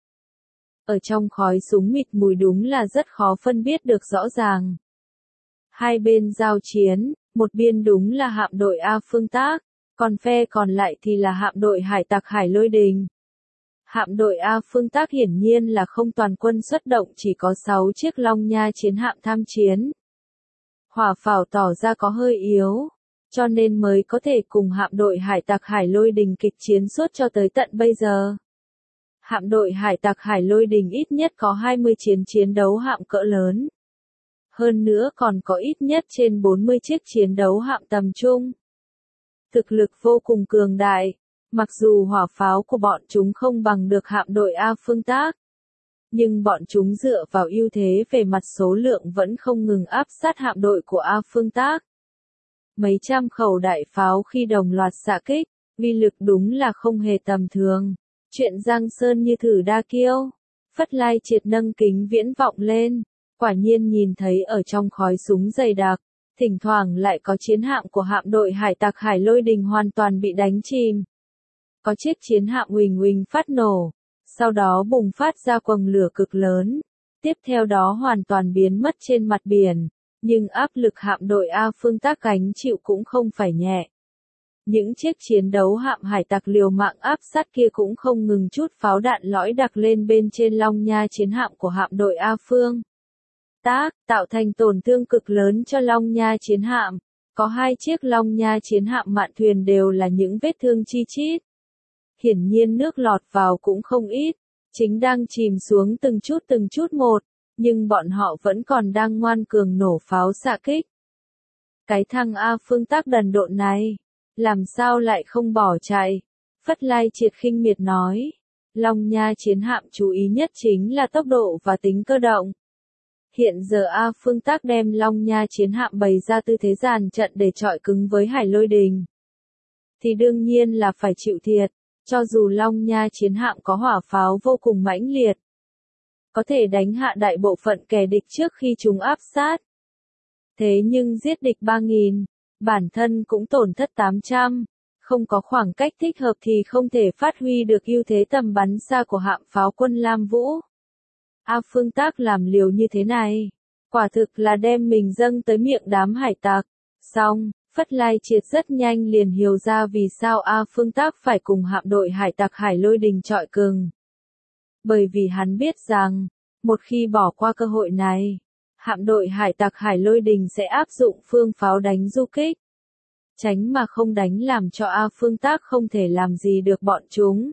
Ở trong khói súng mịt mùi đúng là rất khó phân biết được rõ ràng. Hai bên giao chiến, một biên đúng là hạm đội A Phương Tác, còn phe còn lại thì là hạm đội hải tặc Hải Lôi Đình. Hạm đội A Phương Tác hiển nhiên là không toàn quân xuất động, chỉ có sáu chiếc Long Nha chiến hạm tham chiến. Hỏa pháo tỏ ra có hơi yếu, cho nên mới có thể cùng hạm đội hải tặc Hải Lôi Đình kịch chiến suốt cho tới tận bây giờ. Hạm đội hải tặc Hải Lôi Đình ít nhất có hai mươi chiến chiến đấu hạm cỡ lớn. Hơn nữa còn có ít nhất trên bốn mươi chiếc chiến đấu hạm tầm trung. Thực lực vô cùng cường đại, mặc dù hỏa pháo của bọn chúng không bằng được hạm đội A Phương Tác. Nhưng bọn chúng dựa vào ưu thế về mặt số lượng vẫn không ngừng áp sát hạm đội của A Phương Tác. Mấy trăm khẩu đại pháo khi đồng loạt xạ kích, uy lực đúng là không hề tầm thường. Chuyện Giang Sơn như thử đa kiêu. Phất Lai Triệt nâng kính viễn vọng lên, quả nhiên nhìn thấy ở trong khói súng dày đặc, thỉnh thoảng lại có chiến hạm của hạm đội hải tặc Hải Lôi Đình hoàn toàn bị đánh chìm. Có chiếc chiến hạm huỳnh huỳnh phát nổ, sau đó bùng phát ra quầng lửa cực lớn, tiếp theo đó hoàn toàn biến mất trên mặt biển, nhưng áp lực hạm đội A Phương Tác gánh chịu cũng không phải nhẹ. Những chiếc chiến đấu hạm hải tặc liều mạng áp sát kia cũng không ngừng chút pháo đạn lõi đặc lên bên trên Long Nha chiến hạm của hạm đội A Phương Tác, tạo thành tổn thương cực lớn cho Long Nha chiến hạm. Có hai chiếc Long Nha chiến hạm mạn thuyền đều là những vết thương chi chít. Hiển nhiên nước lọt vào cũng không ít, chính đang chìm xuống từng chút từng chút một, nhưng bọn họ vẫn còn đang ngoan cường nổ pháo xạ kích. Cái thằng A Phương Tác đần độn này, làm sao lại không bỏ chạy? Phất Lai Triệt khinh miệt nói. Long Nha chiến hạm chú ý nhất chính là tốc độ và tính cơ động. Hiện giờ A Phương Tác đem Long Nha chiến hạm bày ra tư thế dàn trận để chọi cứng với Hải Lôi Đình. Thì đương nhiên là phải chịu thiệt, cho dù Long Nha chiến hạm có hỏa pháo vô cùng mãnh liệt. Có thể đánh hạ đại bộ phận kẻ địch trước khi chúng áp sát. Thế nhưng giết địch ba nghìn, bản thân cũng tổn thất tám trăm, không có khoảng cách thích hợp thì không thể phát huy được ưu thế tầm bắn xa của hạm pháo quân Lam Vũ. A Phương Tác làm liều như thế này, quả thực là đem mình dâng tới miệng đám hải tặc. Xong, Phất Lai Triệt rất nhanh liền hiểu ra vì sao A Phương Tác phải cùng hạm đội hải tặc Hải Lôi Đình chọi cứng. Bởi vì hắn biết rằng, một khi bỏ qua cơ hội này, hạm đội hải tặc Hải Lôi Đình sẽ áp dụng phương pháo đánh du kích. Tránh mà không đánh làm cho A Phương Tác không thể làm gì được bọn chúng.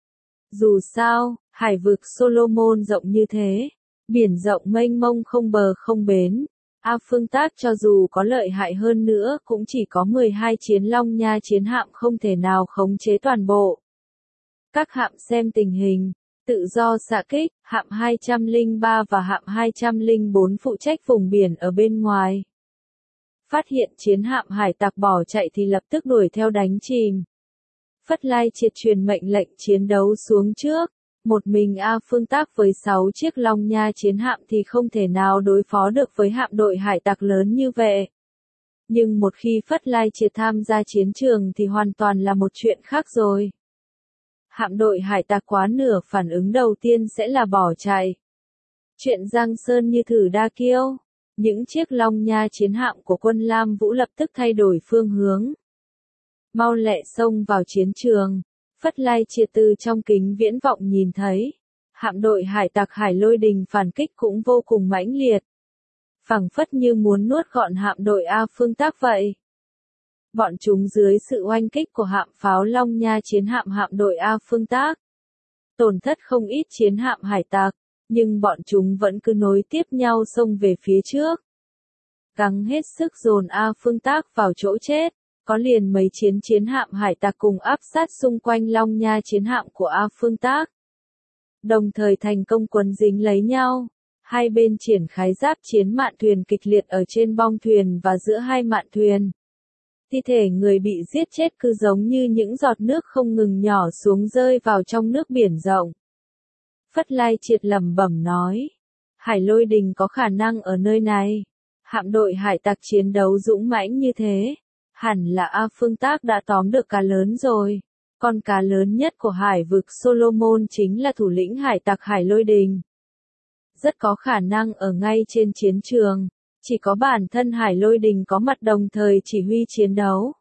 Dù sao, hải vực Solomon rộng như thế, biển rộng mênh mông không bờ không bến, A Phương Tác cho dù có lợi hại hơn nữa cũng chỉ có mười hai chiến Long Nha chiến hạm không thể nào khống chế toàn bộ. Các hạm xem tình hình, tự do xạ kích, hạm hai trăm lẻ ba và hạm hai trăm lẻ bốn phụ trách vùng biển ở bên ngoài. Phát hiện chiến hạm hải tặc bỏ chạy thì lập tức đuổi theo đánh chìm. Phất Lai Triệt truyền mệnh lệnh chiến đấu xuống trước. Một mình A Phương Tác với sáu chiếc Long Nha chiến hạm thì không thể nào đối phó được với hạm đội hải tặc lớn như vậy. Nhưng một khi Phất Lai Triệt tham gia chiến trường thì hoàn toàn là một chuyện khác rồi. Hạm đội hải tặc quá nửa phản ứng đầu tiên sẽ là bỏ chạy. Chuyện Giang Sơn như thử đa kiêu. Những chiếc Long Nha chiến hạm của quân Lam Vũ lập tức thay đổi phương hướng. Mau lẹ xông vào chiến trường. Phất Lai Triệt từ trong kính viễn vọng nhìn thấy. Hạm đội hải tặc Hải Lôi Đình phản kích cũng vô cùng mãnh liệt. Phảng phất như muốn nuốt gọn hạm đội A Phương Tác vậy. Bọn chúng dưới sự oanh kích của hạm pháo Long Nha chiến hạm hạm đội A Phương Tác. Tổn thất không ít chiến hạm hải tặc, nhưng bọn chúng vẫn cứ nối tiếp nhau xông về phía trước. Gắng hết sức dồn A Phương Tác vào chỗ chết, có liền mấy chiến chiến hạm hải tặc cùng áp sát xung quanh Long Nha chiến hạm của A Phương Tác. Đồng thời thành công quấn dính lấy nhau, hai bên triển khai giáp chiến mạn thuyền kịch liệt ở trên bong thuyền và giữa hai mạn thuyền. Thi thể người bị giết chết cứ giống như những giọt nước không ngừng nhỏ xuống rơi vào trong nước biển rộng. Phất Lai Triệt lẩm bẩm nói, Hải Lôi Đình có khả năng ở nơi này. Hạm đội hải tặc chiến đấu dũng mãnh như thế, hẳn là A Phương Tác đã tóm được cá lớn rồi. Con cá lớn nhất của hải vực Solomon chính là thủ lĩnh hải tặc Hải Lôi Đình. Rất có khả năng ở ngay trên chiến trường, chỉ có bản thân Hải Lôi Đình có mặt đồng thời chỉ huy chiến đấu.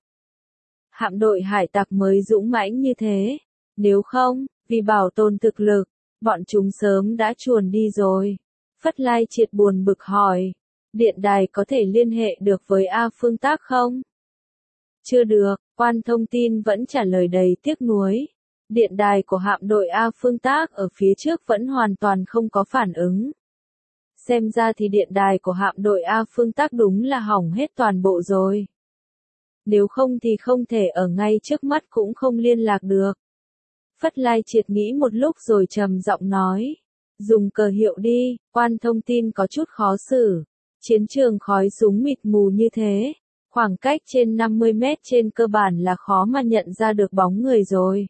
Hạm đội hải tặc mới dũng mãnh như thế, nếu không, vì bảo tồn thực lực, bọn chúng sớm đã chuồn đi rồi. Phất Lai Triệt buồn bực hỏi, điện đài có thể liên hệ được với A Phương Tác không? Chưa được, quan thông tin vẫn trả lời đầy tiếc nuối. Điện đài của hạm đội A Phương Tác ở phía trước vẫn hoàn toàn không có phản ứng. Xem ra thì điện đài của hạm đội A Phương Tác đúng là hỏng hết toàn bộ rồi. Nếu không thì không thể ở ngay trước mắt cũng không liên lạc được. Phất Lai Triệt nghĩ một lúc rồi trầm giọng nói, dùng cờ hiệu đi, quan thông tin có chút khó xử. Chiến trường khói súng mịt mù như thế, khoảng cách trên năm mươi mét trên cơ bản là khó mà nhận ra được bóng người rồi.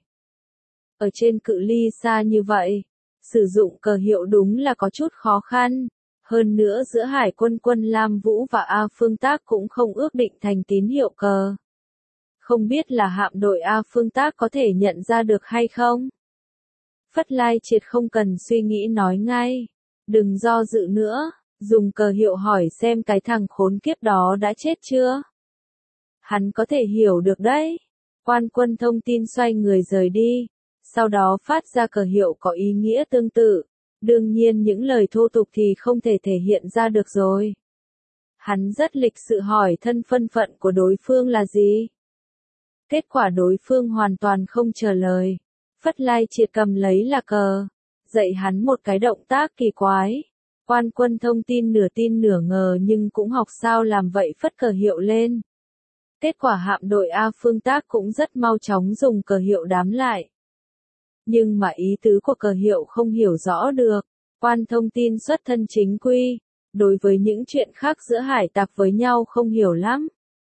Ở trên cự ly xa như vậy, sử dụng cờ hiệu đúng là có chút khó khăn. Hơn nữa giữa Hải quân quân Lam Vũ và A Phương Tác cũng không ước định thành tín hiệu cờ. Không biết là hạm đội A Phương Tác có thể nhận ra được hay không? Phất Lai Triệt không cần suy nghĩ nói ngay. Đừng do dự nữa, dùng cờ hiệu hỏi xem cái thằng khốn kiếp đó đã chết chưa? Hắn có thể hiểu được đấy. Quan quân thông tin xoay người rời đi, sau đó phát ra cờ hiệu có ý nghĩa tương tự. Đương nhiên những lời thô tục thì không thể thể hiện ra được rồi. Hắn rất lịch sự hỏi thân phân phận của đối phương là gì. Kết quả đối phương hoàn toàn không trả lời. Phất Lai Triệt cầm lấy là cờ, dạy hắn một cái động tác kỳ quái. Quan quân thông tin nửa tin nửa ngờ nhưng cũng học sao làm vậy phất cờ hiệu lên. Kết quả hạm đội A Phương Tác cũng rất mau chóng dùng cờ hiệu đám lại. Nhưng mà ý tứ của cờ hiệu không hiểu rõ được. Quan thông tin xuất thân chính quy, đối với những chuyện khác giữa hải tặc với nhau không hiểu lắm.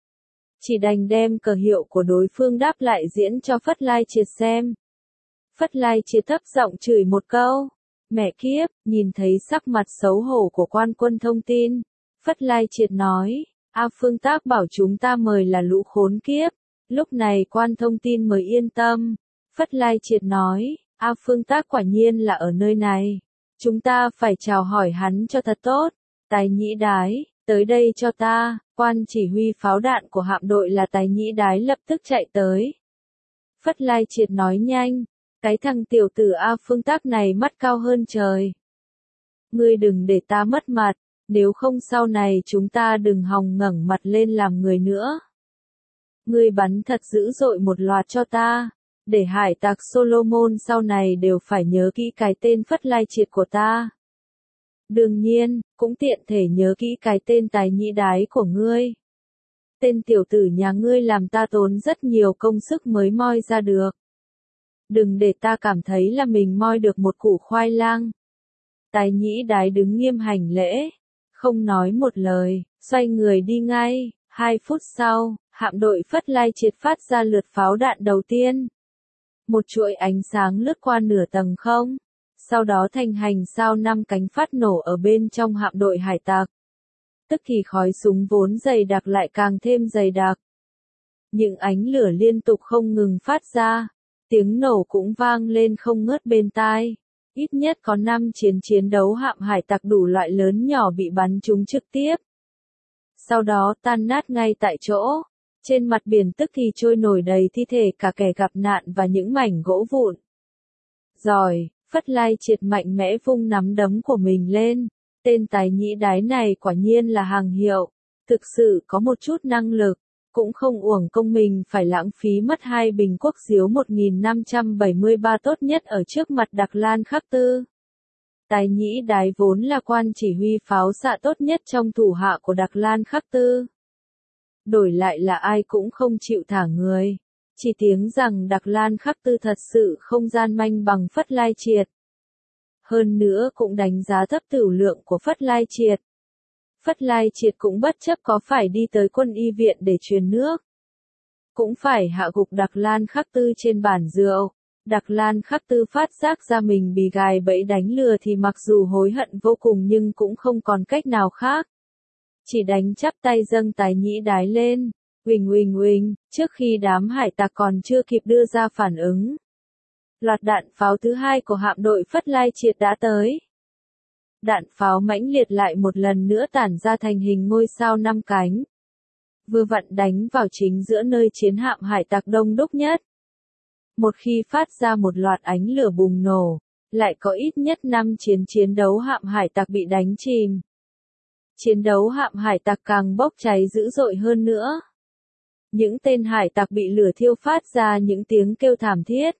Chỉ đành đem cờ hiệu của đối phương đáp lại diễn cho Phất Lai Triệt xem. Phất Lai Triệt thấp giọng chửi một câu. Mẹ kiếp, nhìn thấy sắc mặt xấu hổ của quan quân thông tin. Phất Lai Triệt nói, A Phương Tác bảo chúng ta mời là lũ khốn kiếp. Lúc này quan thông tin mới yên tâm. Phất Lai Triệt nói, A Phương Tác quả nhiên là ở nơi này. Chúng ta phải chào hỏi hắn cho thật tốt. Tài Nhĩ Đái, tới đây cho ta. Quan chỉ huy pháo đạn của hạm đội là Tài Nhĩ Đái lập tức chạy tới. Phất Lai Triệt nói nhanh, cái thằng tiểu tử A Phương Tác này mắt cao hơn trời. Ngươi đừng để ta mất mặt, nếu không sau này chúng ta đừng hòng ngẩng mặt lên làm người nữa. Ngươi bắn thật dữ dội một loạt cho ta, để hải tặc Solomon sau này đều phải nhớ kỹ cái tên Phất Lai Triệt của ta. Đương nhiên, cũng tiện thể nhớ kỹ cái tên Tài Nhĩ Đái của ngươi. Tên tiểu tử nhà ngươi làm ta tốn rất nhiều công sức mới moi ra được. Đừng để ta cảm thấy là mình moi được một củ khoai lang. Tài Nhĩ Đái đứng nghiêm hành lễ, không nói một lời, xoay người đi ngay. Hai phút sau, hạm đội Phất Lai Triệt phát ra lượt pháo đạn đầu tiên. Một chuỗi ánh sáng lướt qua nửa tầng không, sau đó thành hành sao năm cánh phát nổ ở bên trong hạm đội hải tặc. Tức thì khói súng vốn dày đặc lại càng thêm dày đặc. Những ánh lửa liên tục không ngừng phát ra, tiếng nổ cũng vang lên không ngớt bên tai. Ít nhất có năm chiến chiến đấu hạm hải tặc đủ loại lớn nhỏ bị bắn trúng trực tiếp. Sau đó tan nát ngay tại chỗ. Trên mặt biển tức thì trôi nổi đầy thi thể cả kẻ gặp nạn và những mảnh gỗ vụn. Rồi, Phất Lai Triệt mạnh mẽ vung nắm đấm của mình lên. Tên Tài Nhĩ Đái này quả nhiên là hàng hiệu. Thực sự có một chút năng lực. Cũng không uổng công mình phải lãng phí mất hai bình quốc diếu một nghìn năm trăm bảy mươi ba tốt nhất ở trước mặt Đặc Lan Khắc Tư. Tài Nhĩ Đái vốn là quan chỉ huy pháo xạ tốt nhất trong thủ hạ của Đặc Lan Khắc Tư. Đổi lại là ai cũng không chịu thả người. Chỉ tiếng rằng Đặc Lan Khắc Tư thật sự không gian manh bằng Phất Lai Triệt. Hơn nữa cũng đánh giá thấp tửu lượng của Phất Lai Triệt. Phất Lai Triệt cũng bất chấp có phải đi tới quân y viện để truyền nước. Cũng phải hạ gục Đặc Lan Khắc Tư trên bàn rượu. Đặc Lan Khắc Tư phát giác ra mình bị gài bẫy đánh lừa thì mặc dù hối hận vô cùng nhưng cũng không còn cách nào khác. Chỉ đánh chắp tay dâng Tài Nhĩ Đái lên. Uỳnh uỳnh uỳnh, trước khi đám hải tặc còn chưa kịp đưa ra phản ứng. Loạt đạn pháo thứ hai của hạm đội Phất Lai Triệt đã tới. Đạn pháo mãnh liệt lại một lần nữa tản ra thành hình ngôi sao năm cánh. Vừa vặn đánh vào chính giữa nơi chiến hạm hải tặc đông đúc nhất. Một khi phát ra một loạt ánh lửa bùng nổ, lại có ít nhất năm chiến chiến đấu hạm hải tặc bị đánh chìm. Chiến đấu hạm hải tặc càng bốc cháy dữ dội hơn nữa. Những tên hải tặc bị lửa thiêu phát ra những tiếng kêu thảm thiết.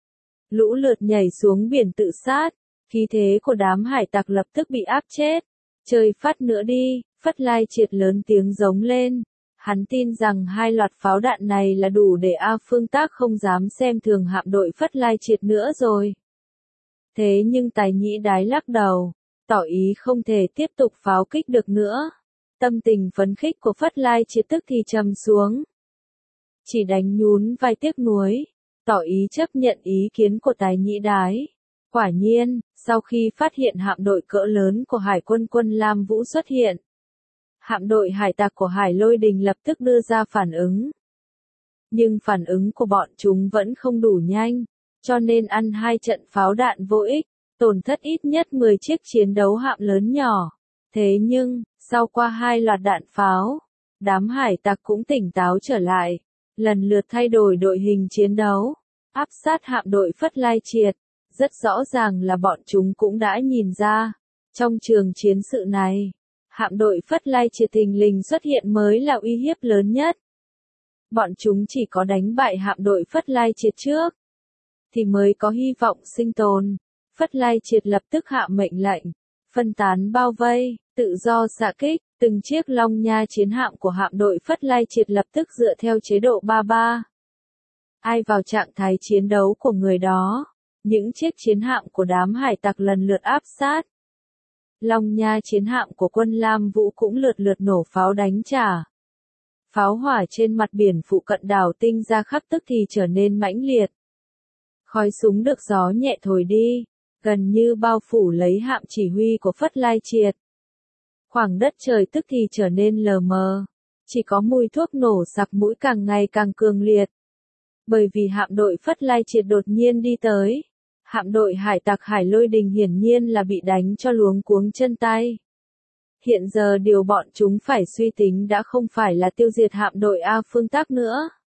Lũ lượt nhảy xuống biển tự sát, khí thế của đám hải tặc lập tức bị áp chết. Chơi phát nữa đi, Phất Lai Triệt lớn tiếng giống lên. Hắn tin rằng hai loạt pháo đạn này là đủ để A Phương Tác không dám xem thường hạm đội Phất Lai Triệt nữa rồi. Thế nhưng Tài Nhĩ Đái lắc đầu, tỏ ý không thể tiếp tục pháo kích được nữa. Tâm tình phấn khích của Phất Lai Triệt tức thì trầm xuống. Chỉ đánh nhún vai tiếc nuối, tỏ ý chấp nhận ý kiến của Tài Nhĩ Đái. Quả nhiên, sau khi phát hiện hạm đội cỡ lớn của Hải quân quân Lam Vũ xuất hiện, hạm đội hải tặc của Hải Lôi Đình lập tức đưa ra phản ứng. Nhưng phản ứng của bọn chúng vẫn không đủ nhanh, cho nên ăn hai trận pháo đạn vô ích, tổn thất ít nhất mười chiếc chiến đấu hạm lớn nhỏ. Thế nhưng, sau qua hai loạt đạn pháo, đám hải tặc cũng tỉnh táo trở lại, lần lượt thay đổi đội hình chiến đấu, áp sát hạm đội Phất Lai Triệt. Rất rõ ràng là bọn chúng cũng đã nhìn ra, trong trường chiến sự này, hạm đội Phất Lai Triệt thình lình xuất hiện mới là uy hiếp lớn nhất. Bọn chúng chỉ có đánh bại hạm đội Phất Lai Triệt trước, thì mới có hy vọng sinh tồn. Phất Lai Triệt lập tức hạ mệnh lệnh, phân tán bao vây, tự do xạ kích, từng chiếc Long Nha chiến hạm của hạm đội Phất Lai Triệt lập tức dựa theo chế độ ba ba. Ai vào trạng thái chiến đấu của người đó, những chiếc chiến hạm của đám hải tặc lần lượt áp sát. Long Nha chiến hạm của quân Lam Vũ cũng lượt lượt nổ pháo đánh trả. Pháo hỏa trên mặt biển phụ cận đảo Tinh Gia khắc tức thì trở nên mãnh liệt. Khói súng được gió nhẹ thổi đi, gần như bao phủ lấy hạm chỉ huy của Phất Lai Triệt. Khoảng đất trời tức thì trở nên lờ mờ, chỉ có mùi thuốc nổ sặc mũi càng ngày càng cường liệt. Bởi vì hạm đội Phất Lai Triệt đột nhiên đi tới, hạm đội hải tặc Hải Lôi Đình hiển nhiên là bị đánh cho luống cuống chân tay. Hiện giờ điều bọn chúng phải suy tính đã không phải là tiêu diệt hạm đội A Phương Tác nữa,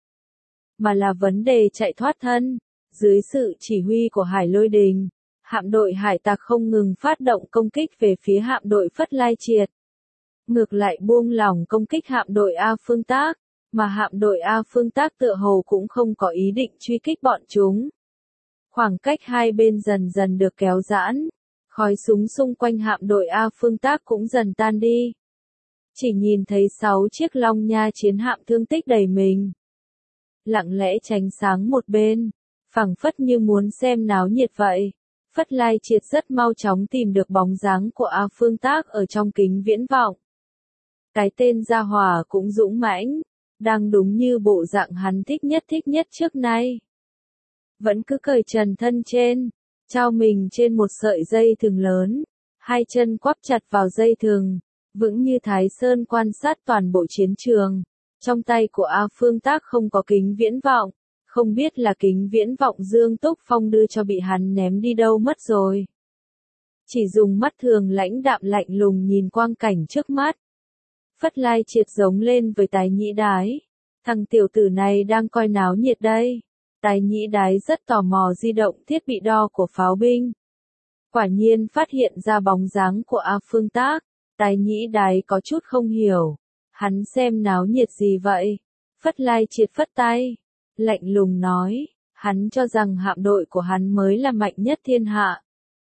mà là vấn đề chạy thoát thân. Dưới sự chỉ huy của Hải Lôi Đình, hạm đội hải tặc không ngừng phát động công kích về phía hạm đội Phất Lai Triệt. Ngược lại buông lỏng công kích hạm đội A Phương Tác, mà hạm đội A Phương Tác tựa hồ cũng không có ý định truy kích bọn chúng. Khoảng cách hai bên dần dần được kéo giãn, khói súng xung quanh hạm đội A Phương Tác cũng dần tan đi. Chỉ nhìn thấy sáu chiếc Long Nha chiến hạm thương tích đầy mình, lặng lẽ tránh sáng một bên, phảng phất như muốn xem náo nhiệt vậy. Phất Lai Triệt rất mau chóng tìm được bóng dáng của A Phương Tác ở trong kính viễn vọng. Cái tên gia hỏa cũng dũng mãnh, đang đúng như bộ dạng hắn thích nhất thích nhất trước nay. Vẫn cứ cởi trần thân trên, trao mình trên một sợi dây thừng lớn, hai chân quắp chặt vào dây thừng, vững như Thái Sơn quan sát toàn bộ chiến trường. Trong tay của A Phương Tác không có kính viễn vọng, không biết là kính viễn vọng Dương Túc Phong đưa cho bị hắn ném đi đâu mất rồi. Chỉ dùng mắt thường lãnh đạm lạnh lùng nhìn quang cảnh trước mắt. Phất Lai Triệt giống lên với Tài Nhĩ Đái. Thằng tiểu tử này đang coi náo nhiệt đây. Tài Nhĩ Đái rất tò mò di động thiết bị đo của pháo binh. Quả nhiên phát hiện ra bóng dáng của A Phương Tác. Tài Nhĩ Đái có chút không hiểu. Hắn xem náo nhiệt gì vậy? Phất Lai Triệt phất tay, lạnh lùng nói, hắn cho rằng hạm đội của hắn mới là mạnh nhất thiên hạ.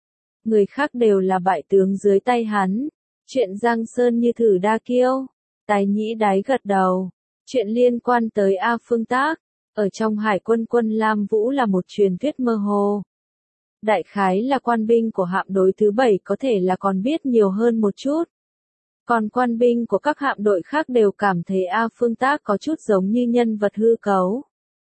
người khác đều là bại tướng dưới tay hắn. Chuyện Giang Sơn như thử đa kiêu. Tài Nhĩ Đái gật đầu. Chuyện liên quan tới A Phương Tác, ở trong Hải quân quân Lam Vũ là một truyền thuyết mơ hồ. Đại khái là quan binh của hạm đội thứ bảy có thể là còn biết nhiều hơn một chút. Còn quan binh của các hạm đội khác đều cảm thấy A Phương Tác có chút giống như nhân vật hư cấu.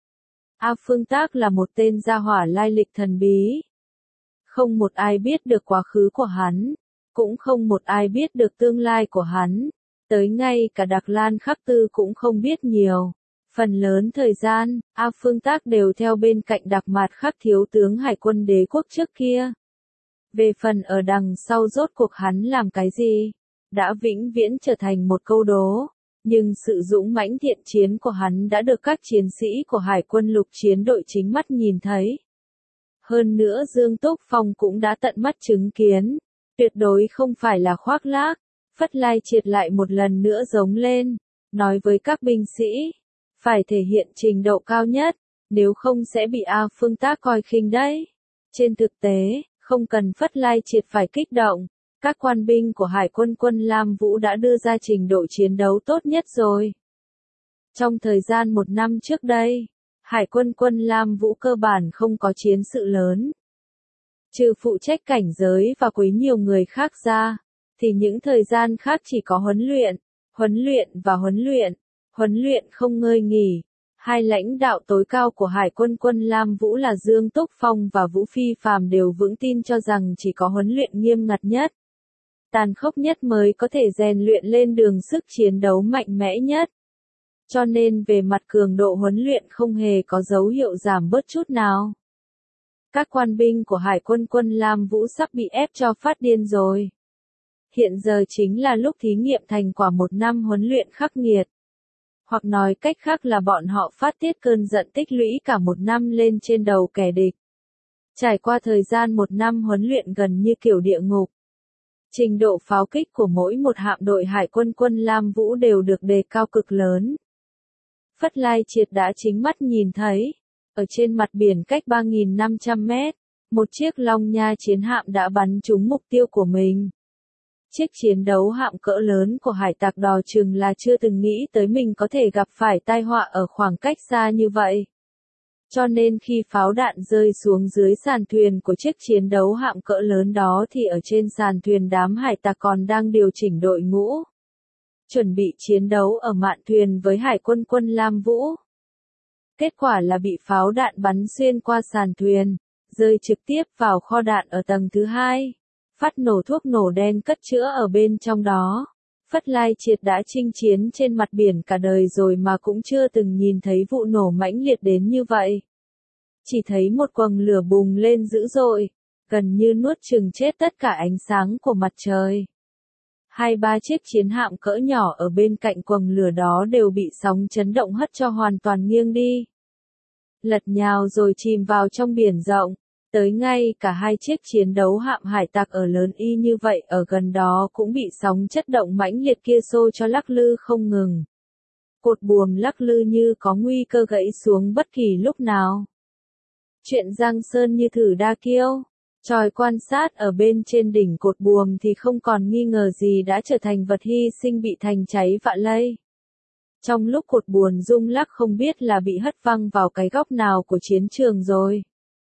A Phương Tác là một tên gia hỏa lai lịch thần bí. Không một ai biết được quá khứ của hắn, cũng không một ai biết được tương lai của hắn. Tới ngay cả Đạc Lan Khắc Tư cũng không biết nhiều. Phần lớn thời gian, A Phương Tác đều theo bên cạnh Đạc Mạt Khắc thiếu tướng Hải quân đế quốc trước kia. Về phần ở đằng sau rốt cuộc hắn làm cái gì, đã vĩnh viễn trở thành một câu đố. Nhưng sự dũng mãnh thiện chiến của hắn đã được các chiến sĩ của Hải quân lục chiến đội chính mắt nhìn thấy. Hơn nữa Dương Túc Phong cũng đã tận mắt chứng kiến. Tuyệt đối không phải là khoác lác. Phất Lai Triệt lại một lần nữa giống lên, nói với các binh sĩ, phải thể hiện trình độ cao nhất, nếu không sẽ bị A Phương Tác coi khinh đấy. Trên thực tế, không cần Phất Lai Triệt phải kích động, các quan binh của Hải quân quân Lam Vũ đã đưa ra trình độ chiến đấu tốt nhất rồi. Trong thời gian một năm trước đây, Hải quân quân Lam Vũ cơ bản không có chiến sự lớn. Trừ phụ trách cảnh giới và quấy nhiều người khác ra, thì những thời gian khác chỉ có huấn luyện, huấn luyện và huấn luyện, huấn luyện không ngơi nghỉ. Hai lãnh đạo tối cao của Hải quân quân Lam Vũ là Dương Túc Phong và Vũ Phi Phàm đều vững tin cho rằng chỉ có huấn luyện nghiêm ngặt nhất, tàn khốc nhất mới có thể rèn luyện lên đường sức chiến đấu mạnh mẽ nhất. Cho nên về mặt cường độ huấn luyện không hề có dấu hiệu giảm bớt chút nào. Các quan binh của Hải quân quân Lam Vũ sắp bị ép cho phát điên rồi. Hiện giờ chính là lúc thí nghiệm thành quả một năm huấn luyện khắc nghiệt. Hoặc nói cách khác là bọn họ phát tiết cơn giận tích lũy cả một năm lên trên đầu kẻ địch. Trải qua thời gian một năm huấn luyện gần như kiểu địa ngục. Trình độ pháo kích của mỗi một hạm đội Hải quân quân Lam Vũ đều được đề cao cực lớn. Phất Lai Triệt đã chính mắt nhìn thấy, ở trên mặt biển cách ba nghìn năm trăm mét, một chiếc Long Nha chiến hạm đã bắn trúng mục tiêu của mình. Chiếc chiến đấu hạm cỡ lớn của hải tặc đò chừng là chưa từng nghĩ tới mình có thể gặp phải tai họa ở khoảng cách xa như vậy. Cho nên khi pháo đạn rơi xuống dưới sàn thuyền của chiếc chiến đấu hạm cỡ lớn đó thì ở trên sàn thuyền đám hải tặc còn đang điều chỉnh đội ngũ. Chuẩn bị chiến đấu ở mạn thuyền với Hải quân quân Lam Vũ. Kết quả là bị pháo đạn bắn xuyên qua sàn thuyền, rơi trực tiếp vào kho đạn ở tầng thứ hai. Phát nổ thuốc nổ đen cất chứa ở bên trong đó. Phất Lai Triệt đã chinh chiến trên mặt biển cả đời rồi mà cũng chưa từng nhìn thấy vụ nổ mãnh liệt đến như vậy. Chỉ thấy một quầng lửa bùng lên dữ dội, gần như nuốt chửng chết tất cả ánh sáng của mặt trời. Hai ba chiếc chiến hạm cỡ nhỏ ở bên cạnh quầng lửa đó đều bị sóng chấn động hất cho hoàn toàn nghiêng đi. Lật nhào rồi chìm vào trong biển rộng. Tới ngay cả hai chiếc chiến đấu hạm hải tặc ở lớn y như vậy ở gần đó cũng bị sóng chất động mãnh liệt kia xô cho lắc lư không ngừng. Cột buồm lắc lư như có nguy cơ gãy xuống bất kỳ lúc nào. Chuyện Giang Sơn như thử đa kiêu. Tròi quan sát ở bên trên đỉnh cột buồm thì không còn nghi ngờ gì đã trở thành vật hy sinh bị thành cháy vạ lây. Trong lúc cột buồm rung lắc không biết là bị hất văng vào cái góc nào của chiến trường rồi.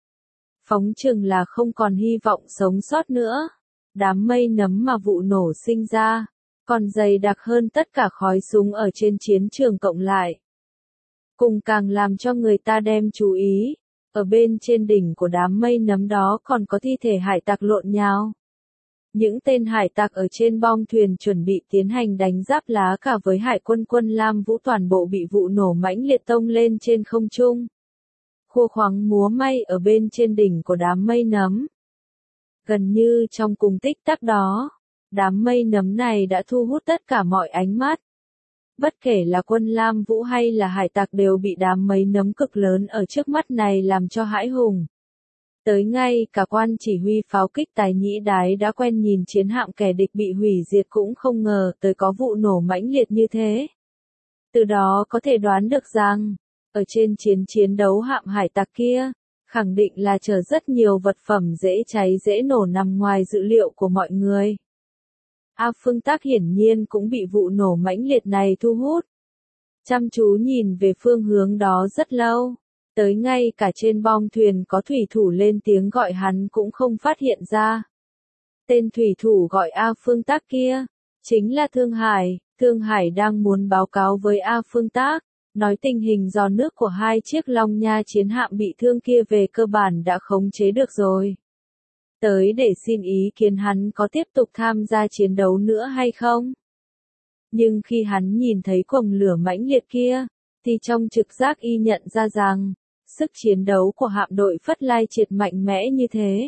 Phóng chừng là không còn hy vọng sống sót nữa. Đám mây nấm mà vụ nổ sinh ra, còn dày đặc hơn tất cả khói súng ở trên chiến trường cộng lại. Cùng càng làm cho người ta đem chú ý, ở bên trên đỉnh của đám mây nấm đó còn có thi thể hải tặc lộn nhào. Những tên hải tặc ở trên bong thuyền chuẩn bị tiến hành đánh giáp lá cả với Hải quân quân Lam Vũ toàn bộ bị vụ nổ mãnh liệt tông lên trên không trung. Khua khoáng múa may ở bên trên đỉnh của đám mây nấm. Gần như trong cùng tích tắc đó, đám mây nấm này đã thu hút tất cả mọi ánh mắt. Bất kể là quân Lam Vũ hay là hải tặc đều bị đám mây nấm cực lớn ở trước mắt này làm cho hãi hùng. Tới ngay cả quan chỉ huy pháo kích Tài Nhĩ Đái đã quen nhìn chiến hạm kẻ địch bị hủy diệt cũng không ngờ tới có vụ nổ mãnh liệt như thế. Từ đó có thể đoán được rằng, ở trên chiến chiến đấu hạm hải tặc kia, khẳng định là chở rất nhiều vật phẩm dễ cháy dễ nổ nằm ngoài dự liệu của mọi người. A Phương Tác hiển nhiên cũng bị vụ nổ mãnh liệt này thu hút. Chăm chú nhìn về phương hướng đó rất lâu, tới ngay cả trên bong thuyền có thủy thủ lên tiếng gọi hắn cũng không phát hiện ra. Tên thủy thủ gọi A Phương Tác kia, chính là Thương Hải. Thương Hải đang muốn báo cáo với A Phương Tác, nói tình hình gió nước của hai chiếc Long Nha chiến hạm bị thương kia về cơ bản đã khống chế được rồi. Tới để xin ý kiến hắn có tiếp tục tham gia chiến đấu nữa hay không. Nhưng khi hắn nhìn thấy quầng lửa mãnh liệt kia, thì trong trực giác y nhận ra rằng, sức chiến đấu của hạm đội Phất Lai Triệt mạnh mẽ như thế.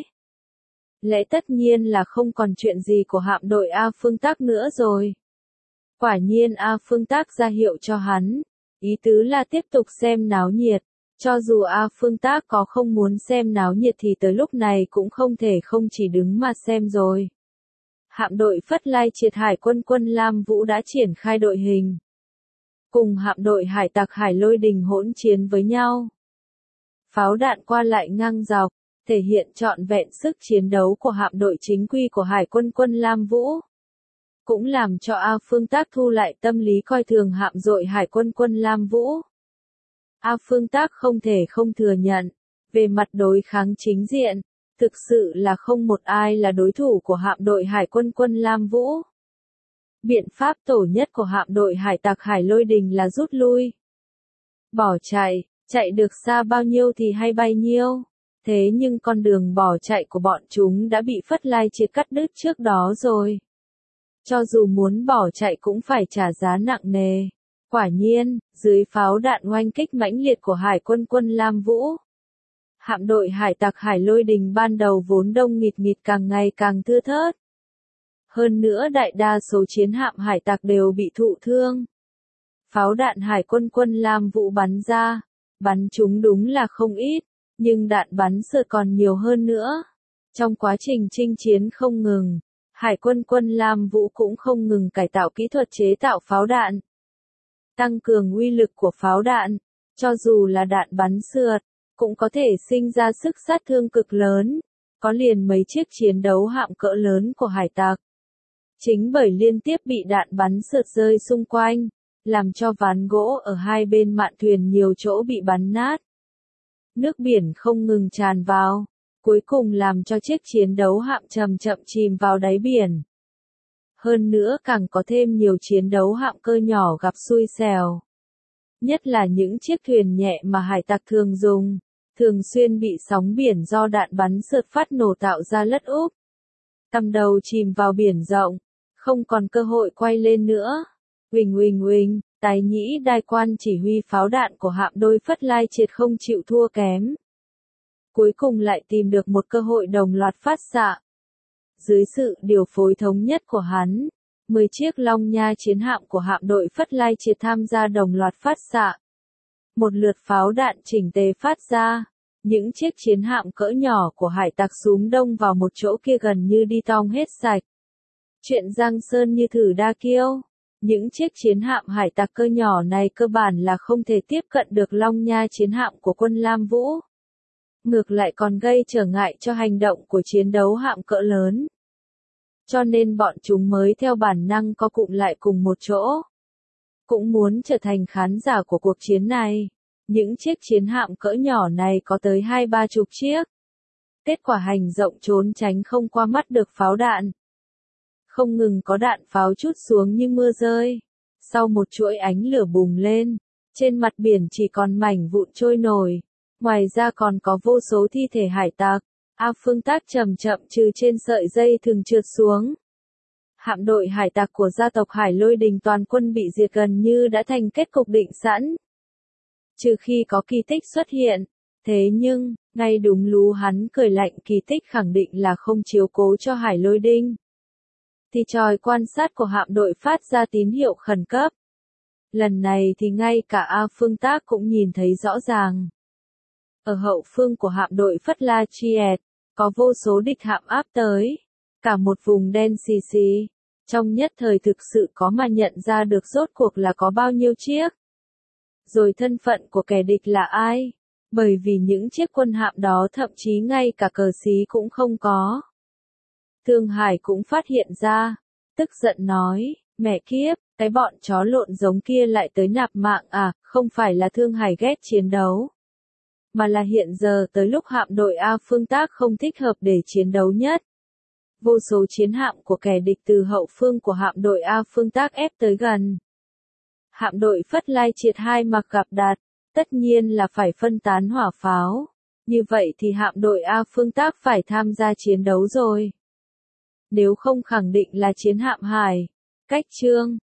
Lẽ tất nhiên là không còn chuyện gì của hạm đội A Phương Tác nữa rồi. Quả nhiên A Phương Tác ra hiệu cho hắn, ý tứ là tiếp tục xem náo nhiệt, cho dù A Phương Tác có không muốn xem náo nhiệt thì tới lúc này cũng không thể không chỉ đứng mà xem rồi. Hạm đội Phất Lai Triệt Hải quân quân Lam Vũ đã triển khai đội hình, cùng hạm đội hải tặc Hải Lôi Đình hỗn chiến với nhau. Pháo đạn qua lại ngang dọc, thể hiện trọn vẹn sức chiến đấu của hạm đội chính quy của Hải quân quân Lam Vũ. Cũng làm cho A Phương Tác thu lại tâm lý coi thường hạm đội Hải quân quân Lam Vũ. A Phương Tác không thể không thừa nhận, về mặt đối kháng chính diện, thực sự là không một ai là đối thủ của hạm đội Hải quân quân Lam Vũ. Biện pháp tổ nhất của hạm đội hải tặc Hải Lôi Đình là rút lui. Bỏ chạy, chạy được xa bao nhiêu thì hay bấy nhiêu. Thế nhưng con đường bỏ chạy của bọn chúng đã bị Phất Lai Triệt cắt đứt trước đó rồi. Cho dù muốn bỏ chạy cũng phải trả giá nặng nề. Quả nhiên, dưới pháo đạn oanh kích mãnh liệt của Hải quân quân Lam Vũ, hạm đội hải tặc Hải Lôi Đình ban đầu vốn đông nghịt nghịt càng ngày càng thưa thớt. Hơn nữa đại đa số chiến hạm hải tặc đều bị thụ thương. Pháo đạn Hải quân quân Lam Vũ bắn ra, bắn chúng đúng là không ít, nhưng đạn bắn sượt còn nhiều hơn nữa. Trong quá trình chinh chiến không ngừng, Hải quân quân Lam Vũ cũng không ngừng cải tạo kỹ thuật chế tạo pháo đạn, tăng cường uy lực của pháo đạn, cho dù là đạn bắn sượt, cũng có thể sinh ra sức sát thương cực lớn, có liền mấy chiếc chiến đấu hạm cỡ lớn của hải tặc. Chính bởi liên tiếp bị đạn bắn sượt rơi xung quanh, làm cho ván gỗ ở hai bên mạn thuyền nhiều chỗ bị bắn nát. Nước biển không ngừng tràn vào, cuối cùng làm cho chiếc chiến đấu hạm chậm chậm chìm vào đáy biển. Hơn nữa càng có thêm nhiều chiến đấu hạm cơ nhỏ gặp xui xẻo. Nhất là những chiếc thuyền nhẹ mà hải tặc thường dùng, thường xuyên bị sóng biển do đạn bắn sượt phát nổ tạo ra lất úp. Tầm đầu chìm vào biển rộng, không còn cơ hội quay lên nữa. Huỳnh huỳnh huỳnh, Tái Nhĩ Đai Quan chỉ huy pháo đạn của hạm đôi Phất Lai Triệt không chịu thua kém. Cuối cùng lại tìm được một cơ hội đồng loạt phát xạ. Dưới sự điều phối thống nhất của hắn, mười chiếc Long Nha chiến hạm của hạm đội Phất Lai Triệt tham gia đồng loạt phát xạ. Một lượt pháo đạn chỉnh tề phát ra, những chiếc chiến hạm cỡ nhỏ của hải tặc xúm đông vào một chỗ kia gần như đi tong hết sạch. Chuyện Giang Sơn như thử đa kiêu, những chiếc chiến hạm hải tặc cơ nhỏ này cơ bản là không thể tiếp cận được Long Nha chiến hạm của quân Lam Vũ. Ngược lại còn gây trở ngại cho hành động của chiến đấu hạm cỡ lớn. Cho nên bọn chúng mới theo bản năng co cụm lại cùng một chỗ. Cũng muốn trở thành khán giả của cuộc chiến này. Những chiếc chiến hạm cỡ nhỏ này có tới hai ba chục chiếc. Kết quả hành động trốn tránh không qua mắt được pháo đạn. Không ngừng có đạn pháo trút xuống như mưa rơi. Sau một chuỗi ánh lửa bùng lên, trên mặt biển chỉ còn mảnh vụn trôi nổi. Ngoài ra còn có vô số thi thể hải tặc. A Phương Tác chậm chậm trừ trên sợi dây thường trượt xuống. Hạm đội hải tặc của gia tộc Hải Lôi Đình toàn quân bị diệt gần như đã thành kết cục định sẵn. Trừ khi có kỳ tích xuất hiện. Thế nhưng, ngay đúng lú hắn cười lạnh kỳ tích khẳng định là không chiếu cố cho Hải Lôi Đình. Thì tròi quan sát của hạm đội phát ra tín hiệu khẩn cấp. Lần này thì ngay cả A Phương Tác cũng nhìn thấy rõ ràng. Ở hậu phương của hạm đội Phất Lai Triệt, có vô số địch hạm áp tới. Cả một vùng đen xì xì. Trong nhất thời thực sự có mà nhận ra được rốt cuộc là có bao nhiêu chiếc. Rồi thân phận của kẻ địch là ai? Bởi vì những chiếc quân hạm đó thậm chí ngay cả cờ xí cũng không có. Thương Hải cũng phát hiện ra, tức giận nói, mẹ kiếp, cái bọn chó lộn giống kia lại tới nạp mạng à, không phải là Thương Hải ghét chiến đấu. Mà là hiện giờ tới lúc hạm đội A Phương Tác không thích hợp để chiến đấu nhất. Vô số chiến hạm của kẻ địch từ hậu phương của hạm đội A Phương Tác ép tới gần. Hạm đội Phất Lai Triệt hai mặc gặp đạt, tất nhiên là phải phân tán hỏa pháo. Như vậy thì hạm đội A Phương Tác phải tham gia chiến đấu rồi. Nếu không khẳng định là chiến hạm hải. Cách chương